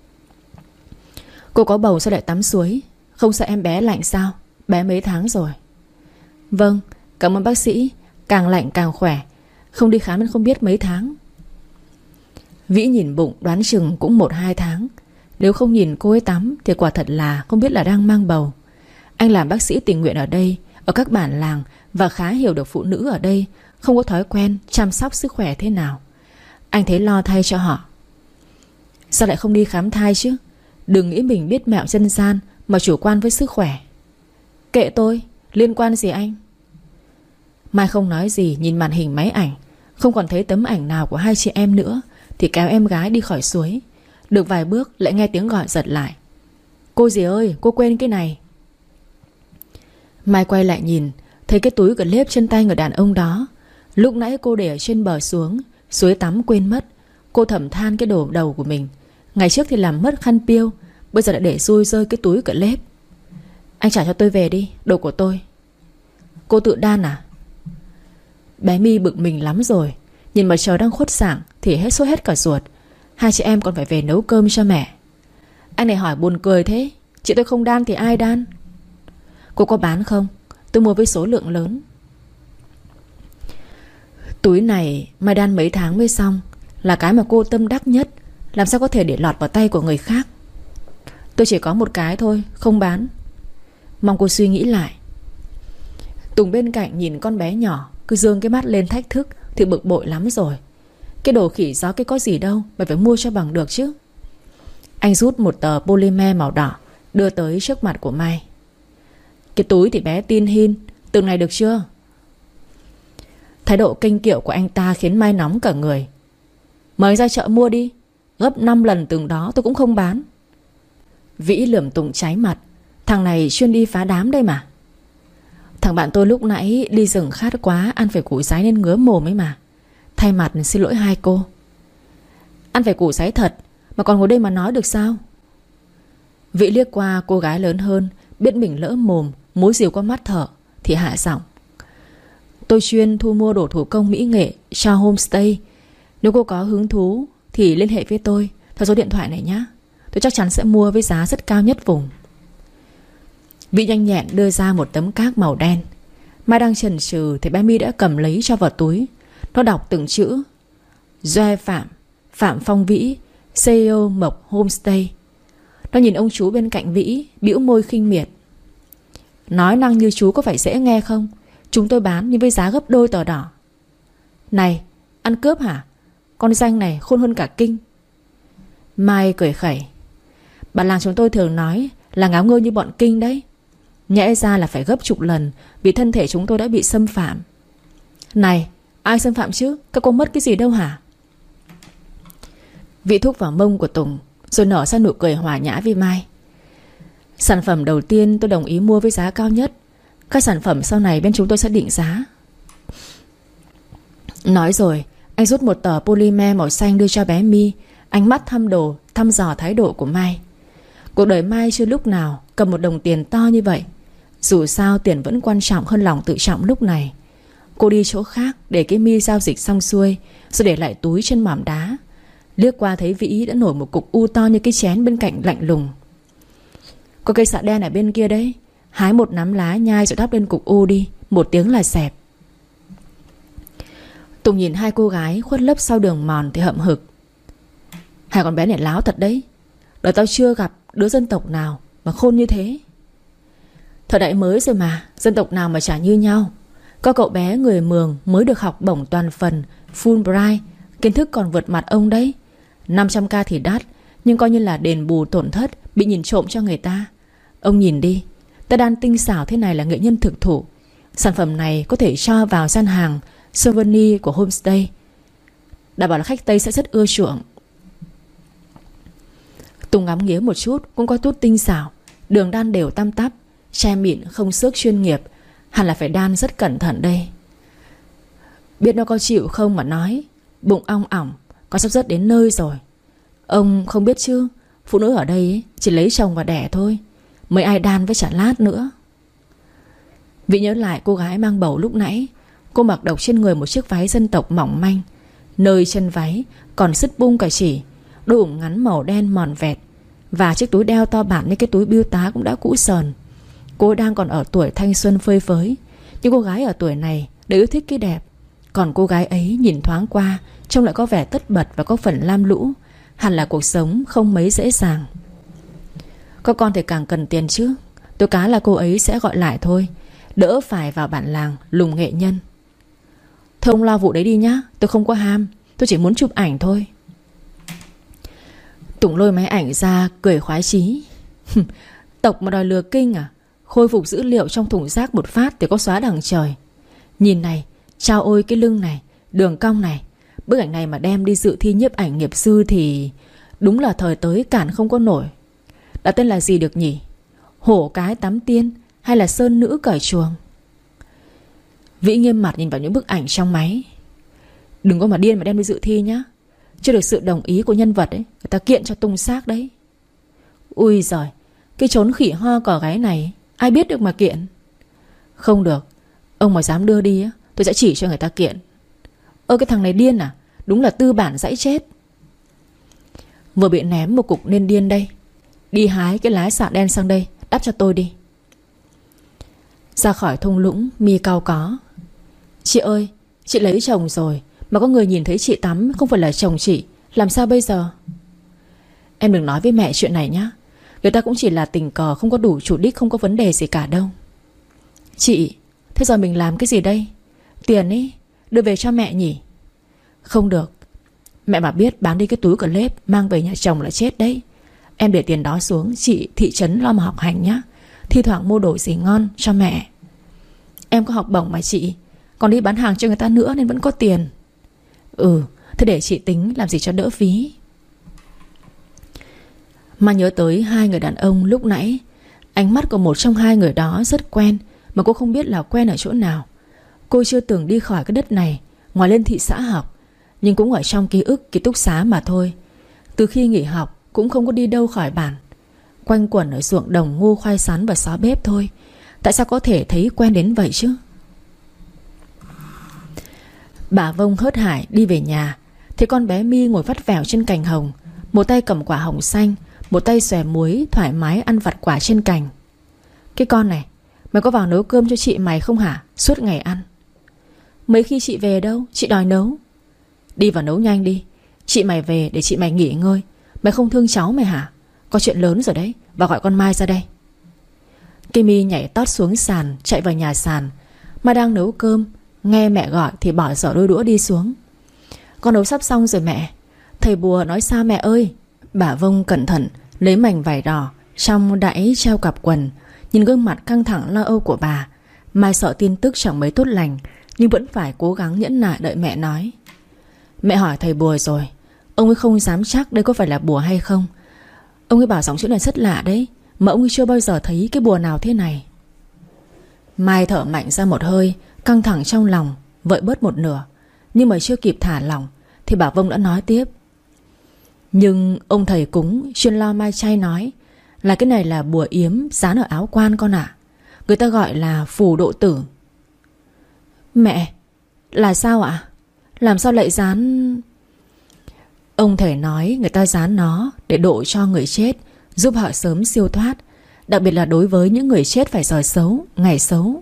Cô có bầu sao lại tắm suối? Không sợ em bé lạnh sao? Bé mấy tháng rồi? Vâng, cảm ơn bác sĩ. Càng lạnh càng khỏe. Không đi khám nên không biết mấy tháng. Vĩ nhìn bụng đoán chừng cũng một hai tháng. Nếu không nhìn cô ấy tắm thì quả thật là không biết là đang mang bầu. Anh làm bác sĩ tình nguyện ở đây, ở các bản làng và khá hiểu được phụ nữ ở đây không có thói quen chăm sóc sức khỏe thế nào. Anh thấy lo thay cho họ. Sao lại không đi khám thai chứ? Đừng nghĩ mình biết mẹo dân gian mà chủ quan với sức khỏe. Kệ tôi, liên quan gì anh? Mai không nói gì, nhìn màn hình máy ảnh. Không còn thấy tấm ảnh nào của hai chị em nữa thì kéo em gái đi khỏi suối. Được vài bước lại nghe tiếng gọi giật lại. Cô dì ơi, cô quên cái này. Mai quay lại nhìn, thấy cái túi clip trên tay người đàn ông đó. Lúc nãy cô để ở trên bờ xuống suối tắm quên mất. Cô thầm than cái đồ đầu của mình. Ngày trước thì làm mất khăn piêu, bây giờ lại để xui rơi cái túi clip. Anh trả cho tôi về đi, đồ của tôi. Cô tự đan à? Bé My bực mình lắm rồi. Nhìn mà trời đang khuất sảng thì hết sốt hết cả ruột. Hai chị em còn phải về nấu cơm cho mẹ. Anh này hỏi buồn cười thế. Chị tôi không đan thì ai đan? Cô có bán không? Tôi mua với số lượng lớn. Túi này Mai đan mấy tháng mới xong, là cái mà cô tâm đắc nhất. Làm sao có thể để lọt vào tay của người khác? Tôi chỉ có một cái thôi, không bán. Mong cô suy nghĩ lại. Tùng bên cạnh nhìn con bé nhỏ cứ giương cái mắt lên thách thức thì bực bội lắm rồi. Cái đồ khỉ gió cái có gì đâu, mày phải mua cho bằng được chứ. Anh rút một tờ polymer màu đỏ đưa tới trước mặt của Mai. Cái túi thì bé tin hin, từng này được chưa? Thái độ kênh kiệu của anh ta khiến Mai nóng cả người. Mời ra chợ mua đi, gấp năm lần từng đó tôi cũng không bán. Vĩ lườm Tùng cháy mặt. Thằng này chuyên đi phá đám đây mà. Thằng bạn tôi lúc nãy đi rừng khát quá, ăn phải củ sái nên ngứa mồm ấy mà. Thay mặt xin lỗi hai cô. Ăn phải củ sái thật mà còn ngồi đây mà nói được sao? Vĩ liếc qua cô gái lớn hơn, biết mình lỡ mồm, múi rìu qua mắt thở thì hạ giọng. Tôi chuyên thu mua đồ thủ công mỹ nghệ cho homestay. Nếu cô có hứng thú thì liên hệ với tôi theo số điện thoại này nhé. Tôi chắc chắn sẽ mua với giá rất cao nhất vùng. Vĩ nhanh nhẹn đưa ra một tấm cát màu đen. Mai đang chần chừ thì bé My đã cầm lấy cho vào túi. Nó đọc từng chữ: Doe Phạm, Phạm Phong Vĩ, xê e ô Mộc Homestay. Nó nhìn ông chú bên cạnh Vĩ, bĩu môi khinh miệt. Nói năng như chú có phải dễ nghe không? Chúng tôi bán nhưng với giá gấp đôi tờ đỏ. Này, ăn cướp hả? Con danh này khôn hơn cả kinh. Mai cười khẩy. Bản làng chúng tôi thường nói là ngáo ngơ như bọn kinh đấy. Nhẽ ra là phải gấp chục lần, vì thân thể chúng tôi đã bị xâm phạm. Này, ai xâm phạm chứ? Các cô mất cái gì đâu hả? Vĩ thúc vào mông của Tùng, rồi nở ra nụ cười hòa nhã với Mai. Sản phẩm đầu tiên tôi đồng ý mua với giá cao nhất. Các sản phẩm sau này bên chúng tôi sẽ định giá. Nói rồi anh rút một tờ polymer màu xanh đưa cho bé My. Ánh mắt thăm đồ, thăm dò thái độ của Mai. Cuộc đời Mai chưa lúc nào cầm một đồng tiền to như vậy. Dù sao tiền vẫn quan trọng hơn lòng tự trọng lúc này. Cô đi chỗ khác để cái My giao dịch xong xuôi, rồi để lại túi trên mỏm đá. Liếc qua thấy Vĩ đã nổi một cục u to như cái chén bên cạnh lạnh lùng. Có cây xạ đen ở bên kia đấy. Hái một nắm lá nhai rồi đắp lên cục u đi. Một tiếng là xẹp. Tùng nhìn hai cô gái khuất lấp sau đường mòn thì hậm hực. Hai con bé này láo thật đấy. Đời tao chưa gặp đứa dân tộc nào mà khôn như thế. Thời đại mới rồi mà, dân tộc nào mà chả như nhau. Có cậu bé người Mường mới được học bổng toàn phần Fulbright, kiến thức còn vượt mặt ông đấy. Năm trăm k thì đắt, nhưng coi như là đền bù tổn thất bị nhìn trộm cho người ta. Ông nhìn đi, ta đan tinh xảo thế này là nghệ nhân thực thụ. Sản phẩm này có thể cho vào gian hàng souvenir của homestay. Đảm bảo là khách Tây sẽ rất ưa chuộng. Tùng ngắm nghía một chút, cũng có chút tinh xảo. Đường đan đều tăm tắp, che mịn không xước chuyên nghiệp. Hẳn là phải đan rất cẩn thận đây. Biết nó có chịu không mà nói. Bụng ong ỏng, có sắp rớt đến nơi rồi. Ông không biết chứ, phụ nữ ở đây ấy, chỉ lấy chồng và đẻ thôi. Mấy ai đan với chả lát nữa. Vĩ nhớ lại cô gái mang bầu lúc nãy. Cô mặc độc trên người một chiếc váy dân tộc mỏng manh. Nơi chân váy còn sứt bung cả chỉ. Đôi ủng ngắn màu đen mòn vẹt. Và chiếc túi đeo to bản như cái túi bưu tá cũng đã cũ sờn. Cô đang còn ở tuổi thanh xuân phơi phới. Nhưng cô gái ở tuổi này đều yêu thích cái đẹp. Còn cô gái ấy nhìn thoáng qua trông lại có vẻ tất bật và có phần lam lũ. Hẳn là cuộc sống không mấy dễ dàng. Có con thì càng cần tiền chứ. Tôi cá là cô ấy sẽ gọi lại thôi. đỡ phải vào bản làng lùng nghệ nhân. Thôi ông lo vụ đấy đi nhá, tôi không có ham, tôi chỉ muốn chụp ảnh thôi. Tùng lôi máy ảnh ra cười khoái chí. Tộc mà đòi lừa kinh à? Khôi phục dữ liệu trong thùng rác một phát thì có xóa đằng trời. Nhìn này, chao ôi cái lưng này, đường cong này. Bức ảnh này mà đem đi dự thi nhiếp ảnh nghiệp dư thì đúng là thời tới cản không có nổi. Đặt tên là gì được nhỉ? Hổ cái tắm tiên hay là sơn nữ cởi chuồng? Vĩ nghiêm mặt nhìn vào những bức ảnh trong máy. Đừng có mà điên mà đem đi dự thi nhá. Chưa được sự đồng ý của nhân vật ấy, người ta kiện cho tung xác đấy. Ui giời, cái chốn khỉ ho cỏ gáy này ai biết được mà kiện. Không được, ông mà dám đưa đi á, tôi sẽ chỉ cho người ta kiện. Ơ cái thằng này điên à? Đúng là tư bản dãy chết. Vừa bị ném một cục nên điên đây. Đi hái cái lái xạ đen sang đây, đắp cho tôi đi. Ra khỏi thung lũng, mi cau có. Chị ơi, chị lấy chồng rồi mà có người nhìn thấy chị tắm không phải là chồng chị, làm sao bây giờ? Em đừng nói với mẹ chuyện này nhá. Người ta cũng chỉ là tình cờ, không có đủ chủ đích, không có vấn đề gì cả đâu. Chị, thế giờ mình làm cái gì đây? Tiền ấy, đưa về cho mẹ nhỉ? Không được. Mẹ mà biết bán đi cái túi clip mang về nhà chồng là chết đấy. Em để tiền đó xuống, chị thị trấn lo mà học hành nhá. Thi thoảng mua đồ gì ngon cho mẹ. Em có học bổng mà chị, còn đi bán hàng cho người ta nữa nên vẫn có tiền. Ừ, thế để chị tính làm gì cho đỡ phí. Mà nhớ tới hai người đàn ông lúc nãy. Ánh mắt của một trong hai người đó rất quen, mà cô không biết là quen ở chỗ nào. Cô chưa từng đi khỏi cái đất này, ngoài lên thị xã học, nhưng cũng ở trong ký ức ký túc xá mà thôi. Từ khi nghỉ học cũng không có đi đâu khỏi bản, quanh quẩn ở ruộng đồng ngô khoai sắn và xó bếp thôi. Tại sao có thể thấy quen đến vậy chứ? Bà Vông hớt hải đi về nhà thì con bé My ngồi vắt vẻo trên cành hồng, một tay cầm quả hồng xanh, một tay xòe muối thoải mái ăn vặt quả trên cành. Cái con này, mày có vào nấu cơm cho chị mày không hả? Suốt ngày ăn. Mấy khi chị về đâu, chị đòi nấu. Đi vào nấu nhanh đi. Chị mày về để chị mày nghỉ ngơi. Mày không thương cháu mày hả? Có chuyện lớn rồi đấy. Và gọi con Mai ra đây. Kimi nhảy tót xuống sàn, chạy vào nhà sàn. Mai đang nấu cơm, nghe mẹ gọi thì bỏ giỏ đôi đũa đi xuống. Con nấu sắp xong rồi mẹ. Thầy bùa nói sao mẹ ơi? Bà Vông cẩn thận lấy mảnh vải đỏ trong đáy treo cặp quần, nhìn gương mặt căng thẳng lo âu của bà. Mai sợ tin tức chẳng mấy tốt lành, nhưng vẫn phải cố gắng nhẫn nại đợi mẹ nói. Mẹ hỏi thầy bùa rồi, ông ấy không dám chắc đây có phải là bùa hay không. Ông ấy bảo giọng chữ này rất lạ đấy, mà ông ấy chưa bao giờ thấy cái bùa nào thế này. Mai thở mạnh ra một hơi, căng thẳng trong lòng vợi bớt một nửa. Nhưng mà chưa kịp thả lỏng thì bà Vông đã nói tiếp. Nhưng ông thầy cúng chuyên lo mai chay nói là cái này là bùa yếm dán ở áo quan con ạ. Người ta gọi là phù độ tử. Mẹ, là sao ạ? Làm sao lại dán? Ông thầy nói người ta dán nó để độ cho người chết, giúp họ sớm siêu thoát, đặc biệt là đối với những người chết phải giờ xấu, ngày xấu.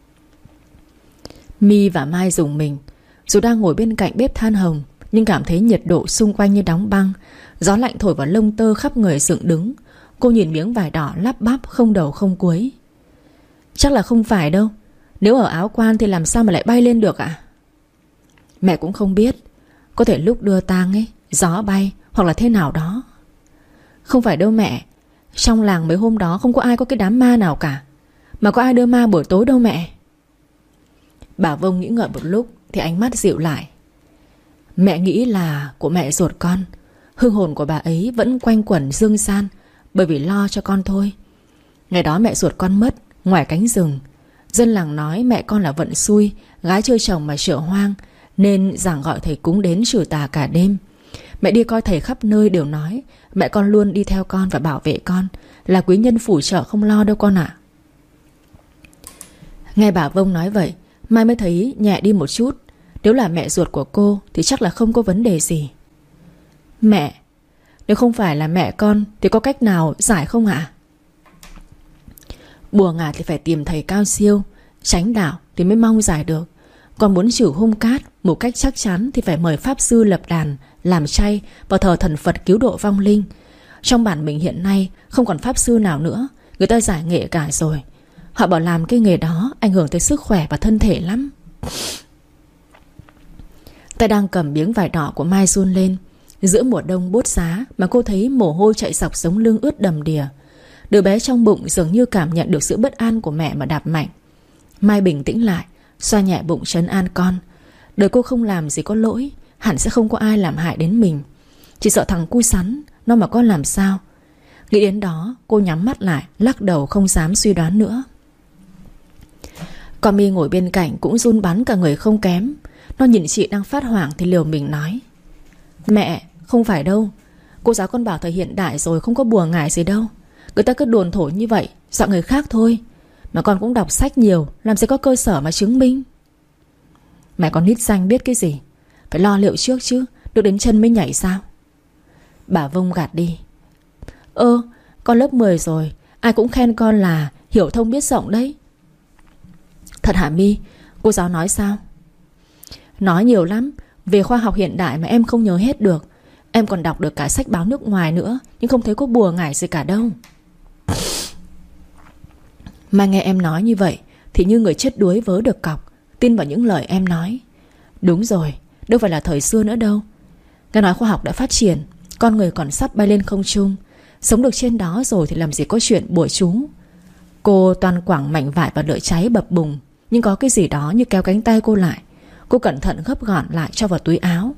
My và Mai dùng mình. Dù đang ngồi bên cạnh bếp than hồng, nhưng cảm thấy nhiệt độ xung quanh như đóng băng. Gió lạnh thổi vào lông tơ khắp người dựng đứng. Cô nhìn miếng vải đỏ lắp bắp không đầu không cuối. Chắc là không phải đâu. Nếu ở áo quan thì làm sao mà lại bay lên được ạ? Mẹ cũng không biết. Có thể lúc đưa tang ấy, gió bay hoặc là thế nào đó. Không phải đâu mẹ. Trong làng mấy hôm đó không có ai có cái đám ma nào cả. Mà có ai đưa ma buổi tối đâu mẹ. Bà Vông nghĩ ngợi một lúc thì ánh mắt dịu lại. Mẹ nghĩ là của mẹ ruột con. Hương hồn của bà ấy vẫn quanh quẩn dương gian, bởi vì lo cho con thôi. Ngày đó mẹ ruột con mất ngoài cánh rừng. Dân làng nói mẹ con là vận xui, gái chơi chồng mà chợ hoang, nên giảng gọi thầy cúng đến trừ tà cả đêm. Mẹ đi coi thầy khắp nơi đều nói mẹ con luôn đi theo con và bảo vệ con, là quý nhân phù trợ không lo đâu con ạ. Nghe bà Vông nói vậy, Mai mới thấy nhẹ đi một chút. Nếu là mẹ ruột của cô thì chắc là không có vấn đề gì. Mẹ, nếu không phải là mẹ con thì có cách nào giải không ạ? Bùa ngả thì phải tìm thầy cao siêu, chánh đạo thì mới mong giải được. Còn muốn trừ hung cát một cách chắc chắn thì phải mời pháp sư lập đàn, làm chay và thờ thần Phật cứu độ vong linh. Trong bản mình hiện nay không còn pháp sư nào nữa, người ta giải nghệ cả rồi. Họ bảo làm cái nghề đó ảnh hưởng tới sức khỏe và thân thể lắm. Tay đang cầm miếng vải đỏ của Mai run lên. Giữa mùa đông buốt giá mà cô thấy mồ hôi chạy dọc sống lưng ướt đầm đìa. Đứa bé trong bụng dường như cảm nhận được sự bất an của mẹ mà đạp mạnh. Mai bình tĩnh lại, xoa nhẹ bụng trấn an con. Đời cô không làm gì có lỗi, hẳn sẽ không có ai làm hại đến mình. Chỉ sợ thằng cu sắn nó mà có làm sao. Nghĩ đến đó cô nhắm mắt lại, lắc đầu không dám suy đoán nữa. Con My ngồi bên cạnh cũng run bắn cả người không kém. Nó nhìn chị đang phát hoảng thì liều mình nói: Mẹ, không phải đâu. Cô giáo con bảo thời hiện đại rồi, không có bùa ngải gì đâu. Người ta cứ đồn thổi như vậy, dọa người khác thôi. Mà con cũng đọc sách nhiều, làm gì có cơ sở mà chứng minh. Mẹ con nít xanh biết cái gì. Phải lo liệu trước chứ, được đến chân mới nhảy sao. Bà Vông gạt đi: Ơ, con lớp mười rồi, ai cũng khen con là hiểu thông biết rộng đấy. Thật hả My? Cô giáo nói sao? Nói nhiều lắm. Về khoa học hiện đại mà em không nhớ hết được. Em còn đọc được cả sách báo nước ngoài nữa, nhưng không thấy có bùa ngải gì cả đâu. Mà nghe em nói như vậy thì như người chết đuối vớ được cọc, tin vào những lời em nói. Đúng rồi, đâu phải là thời xưa nữa đâu. Nghe nói khoa học đã phát triển, con người còn sắp bay lên không trung. Sống được trên đó rồi thì làm gì có chuyện bùa chú. Cô toan quẳng mảnh vải vào lửa cháy bập bùng, nhưng có cái gì đó như kéo cánh tay cô lại. Cô cẩn thận gấp gọn lại cho vào túi áo.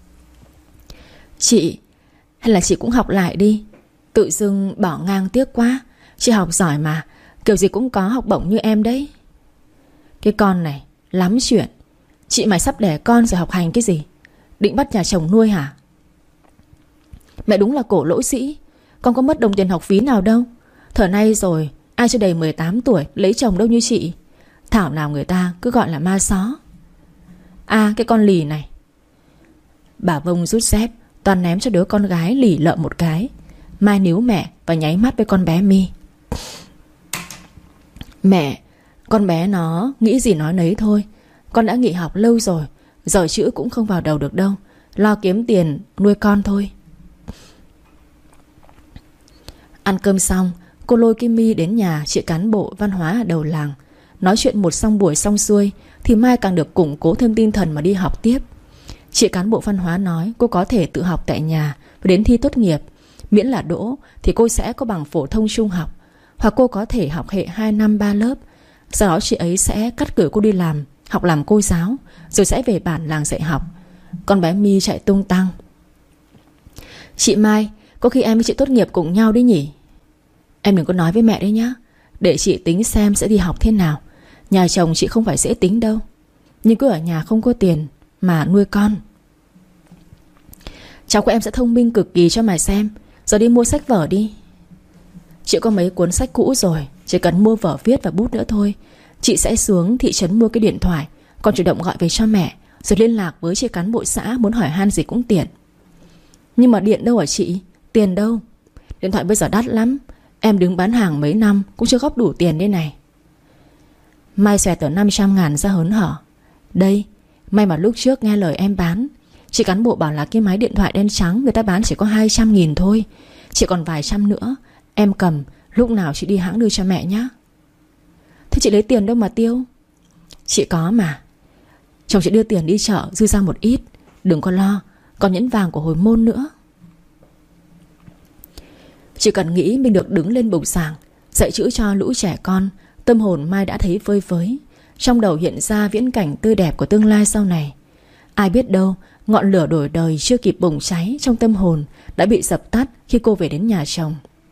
Chị, hay là chị cũng học lại đi. Tự dưng bỏ ngang tiếc quá. Chị học giỏi mà, kiểu gì cũng có học bổng như em đấy. Cái con này lắm chuyện. Chị mày sắp đẻ con rồi học hành cái gì? Định bắt nhà chồng nuôi hả? Mẹ đúng là cổ lỗ sĩ. Con có mất đồng tiền học phí nào đâu. Thời nay rồi, ai chưa đầy mười tám tuổi lấy chồng đâu như chị. Thảo nào người ta cứ gọi là ma xó. À, cái con lì này. Bà Vông rút dép toàn ném cho đứa con gái lì lợm một cái. Mai níu mẹ và nháy mắt với con bé My. Mẹ, con bé nó nghĩ gì nói nấy thôi. Con đã nghỉ học lâu rồi, giỏi chữ cũng không vào đầu được đâu. Lo kiếm tiền nuôi con thôi. Ăn cơm xong, cô lôi Kim My đến nhà chị cán bộ văn hóa ở đầu làng. Nói chuyện một xong buổi xong xuôi thì Mai càng được củng cố thêm tinh thần mà đi học tiếp. Chị cán bộ văn hóa nói cô có thể tự học tại nhà và đến thi tốt nghiệp. Miễn là đỗ thì cô sẽ có bằng phổ thông trung học. Hoặc cô có thể học hệ hai năm ba lớp. Sau đó chị ấy sẽ cắt cử cô đi làm, học làm cô giáo, rồi sẽ về bản làng dạy học. Con bé My chạy tung tăng: Chị Mai, có khi em với chị tốt nghiệp cùng nhau đi nhỉ? Em đừng có nói với mẹ đấy nhá. Để chị tính xem sẽ đi học thế nào. Nhà chồng chị không phải dễ tính đâu. Nhưng cứ ở nhà không có tiền mà nuôi con. Cháu của em sẽ thông minh cực kỳ cho mày xem. Giờ đi mua sách vở đi. Chị có mấy cuốn sách cũ rồi, chỉ cần mua vở viết và bút nữa thôi. Chị sẽ xuống thị trấn mua cái điện thoại. Còn chủ động gọi về cho mẹ, rồi liên lạc với chị cán bộ xã, muốn hỏi han gì cũng tiện. Nhưng mà điện đâu hả chị? Tiền đâu? Điện thoại bây giờ đắt lắm. Em đứng bán hàng mấy năm cũng chưa góp đủ tiền đây này. Mai xòe tờ năm trăm ngàn ra hớn hở: Đây, may mà lúc trước nghe lời em bán. Chị cán bộ bảo là cái máy điện thoại đen trắng người ta bán chỉ có hai trăm nghìn thôi. Chị còn vài trăm nữa. Em cầm, lúc nào chị đi hãng đưa cho mẹ nhé. Thế chị lấy tiền đâu mà tiêu? Chị có mà. Chồng chị đưa tiền đi chợ dư ra một ít. Đừng có lo, còn nhẫn vàng của hồi môn nữa. Chỉ cần nghĩ mình được đứng lên bục giảng dạy chữ cho lũ trẻ con, tâm hồn Mai đã thấy vơi vơi. Trong đầu hiện ra viễn cảnh tươi đẹp của tương lai sau này. Ai biết đâu ngọn lửa đổi đời chưa kịp bùng cháy trong tâm hồn đã bị dập tắt khi cô về đến nhà chồng.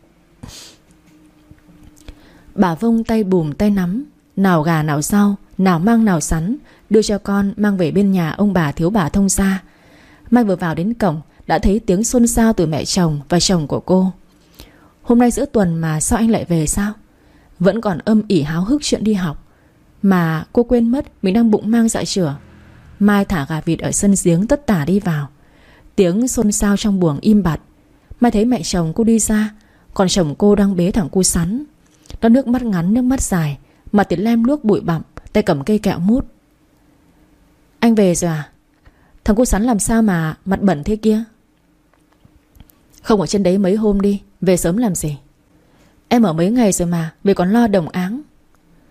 Bà Vông tay bùm tay nắm, nào gà nào rau, nào măng nào sắn, đưa cho con mang về bên nhà ông bà thiếu bà thông gia. Mai vừa vào đến cổng đã thấy tiếng xôn xao từ mẹ chồng và chồng của cô. Hôm nay giữa tuần mà sao anh lại về sao? Vẫn còn âm ỉ háo hức chuyện đi học. Mà cô quên mất mình đang bụng mang dạ chửa. Mai thả gà vịt ở sân giếng tất tả đi vào. Tiếng xôn xao trong buồng im bặt. Mai thấy mẹ chồng cô đi ra, còn chồng cô đang bế thằng cu sắn. Nó nước mắt ngắn nước mắt dài, mặt thì lem luốc bụi bặm, tay cầm cây kẹo mút. Anh về rồi à? Thằng cu sắn làm sao mà mặt bẩn thế kia? Không ở trên đấy mấy hôm đi, về sớm làm gì? Em ở mấy ngày rồi mà, về còn lo đồng áng.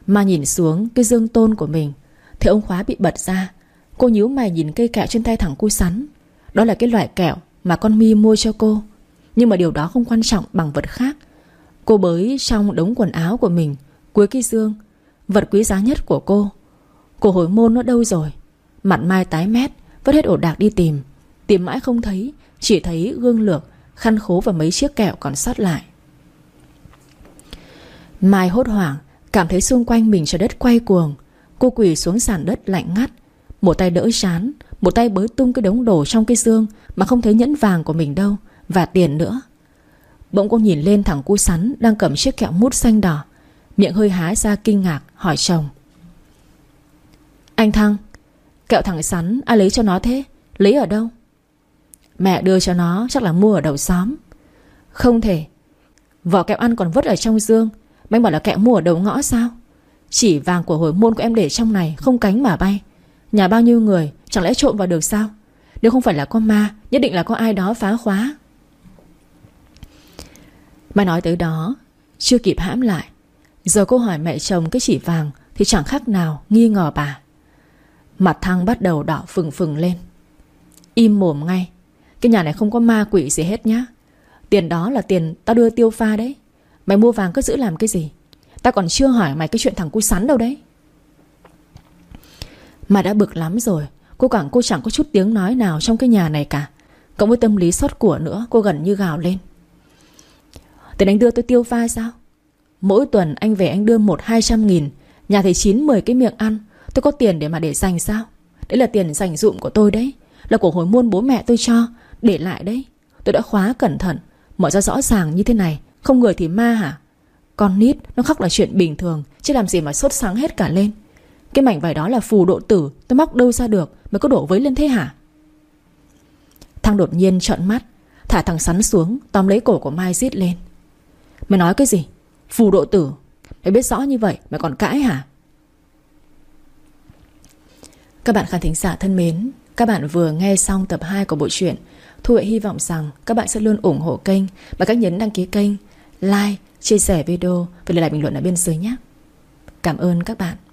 Mai nhìn xuống cái dương tôn của mình thì ống khóa bị bật ra. Cô nhíu mày nhìn cây kẹo trên tay thằng cu sắn. Đó là cái loại kẹo mà con My mua cho cô. Nhưng mà điều đó không quan trọng bằng vật khác. Cô bới trong đống quần áo của mình, cuối cái dương, vật quý giá nhất của cô. Cổ hồi môn nó đâu rồi? Mặt Mai tái mét, vứt hết ổ đạc đi tìm. Tìm mãi không thấy, chỉ thấy gương lược, khăn khố và mấy chiếc kẹo còn sót lại. Mai hốt hoảng, cảm thấy xung quanh mình trời đất quay cuồng. Cô quỳ xuống sàn đất lạnh ngắt, một tay đỡ trán, một tay bới tung cái đống đồ trong cái dương mà không thấy nhẫn vàng của mình đâu, và tiền nữa. Bỗng cô nhìn lên thằng cu sắn đang cầm chiếc kẹo mút xanh đỏ, miệng hơi há ra kinh ngạc, hỏi chồng: Anh Thăng, kẹo thằng sắn ai lấy cho nó thế? Lấy ở đâu? Mẹ đưa cho nó, chắc là mua ở đầu xóm. Không thể, vỏ kẹo ăn còn vứt ở trong dương, mà anh bảo là kẹo mua ở đầu ngõ sao? Chỉ vàng của hồi môn của em để trong này, không cánh mà bay. Nhà bao nhiêu người, chẳng lẽ trộm vào được sao? Nếu không phải là có ma, nhất định là có ai đó phá khóa. Mai nói tới đó, chưa kịp hãm lại. Giờ cô hỏi mẹ chồng cái chỉ vàng thì chẳng khác nào nghi ngờ bà. Mặt Thăng bắt đầu đỏ phừng phừng lên. Im mồm ngay. Cái nhà này không có ma quỷ gì hết nhá. Tiền đó là tiền tao đưa tiêu pha đấy. Mày mua vàng cứ giữ làm cái gì? Tao còn chưa hỏi mày cái chuyện thằng cu sắn đâu đấy. Mà đã bực lắm rồi. Cô càng cô chẳng có chút tiếng nói nào trong cái nhà này cả. Cộng với tâm lý xót của nữa, cô gần như gào lên: Tiền anh đưa tôi tiêu pha sao? Mỗi tuần anh về anh đưa một hai trăm nghìn, nhà thì chín mười cái miệng ăn. Tôi có tiền để mà để dành sao? Đấy là tiền dành dụm của tôi đấy, là của hồi môn bố mẹ tôi cho, để lại đấy. Tôi đã khóa cẩn thận, mở ra rõ ràng như thế này. Không người thì ma hả? Con nít nó khóc là chuyện bình thường, chứ làm gì mà sốt sáng hết cả lên. Cái mảnh vải đó là phù độ tử, tôi móc đâu ra được mà có đổ vấy lên thế hả? Thăng đột nhiên trợn mắt, thả thằng sắn xuống, tóm lấy cổ của Mai rít lên: Mày nói cái gì? Phù độ tử? Mày biết rõ như vậy mày còn cãi hả? Các bạn khán thính giả thân mến, các bạn vừa nghe xong tập hai của bộ truyện. Thu Huệ hy vọng rằng các bạn sẽ luôn ủng hộ kênh bằng cách nhấn đăng ký kênh, like, chia sẻ video và để lại bình luận ở bên dưới nhé. Cảm ơn các bạn.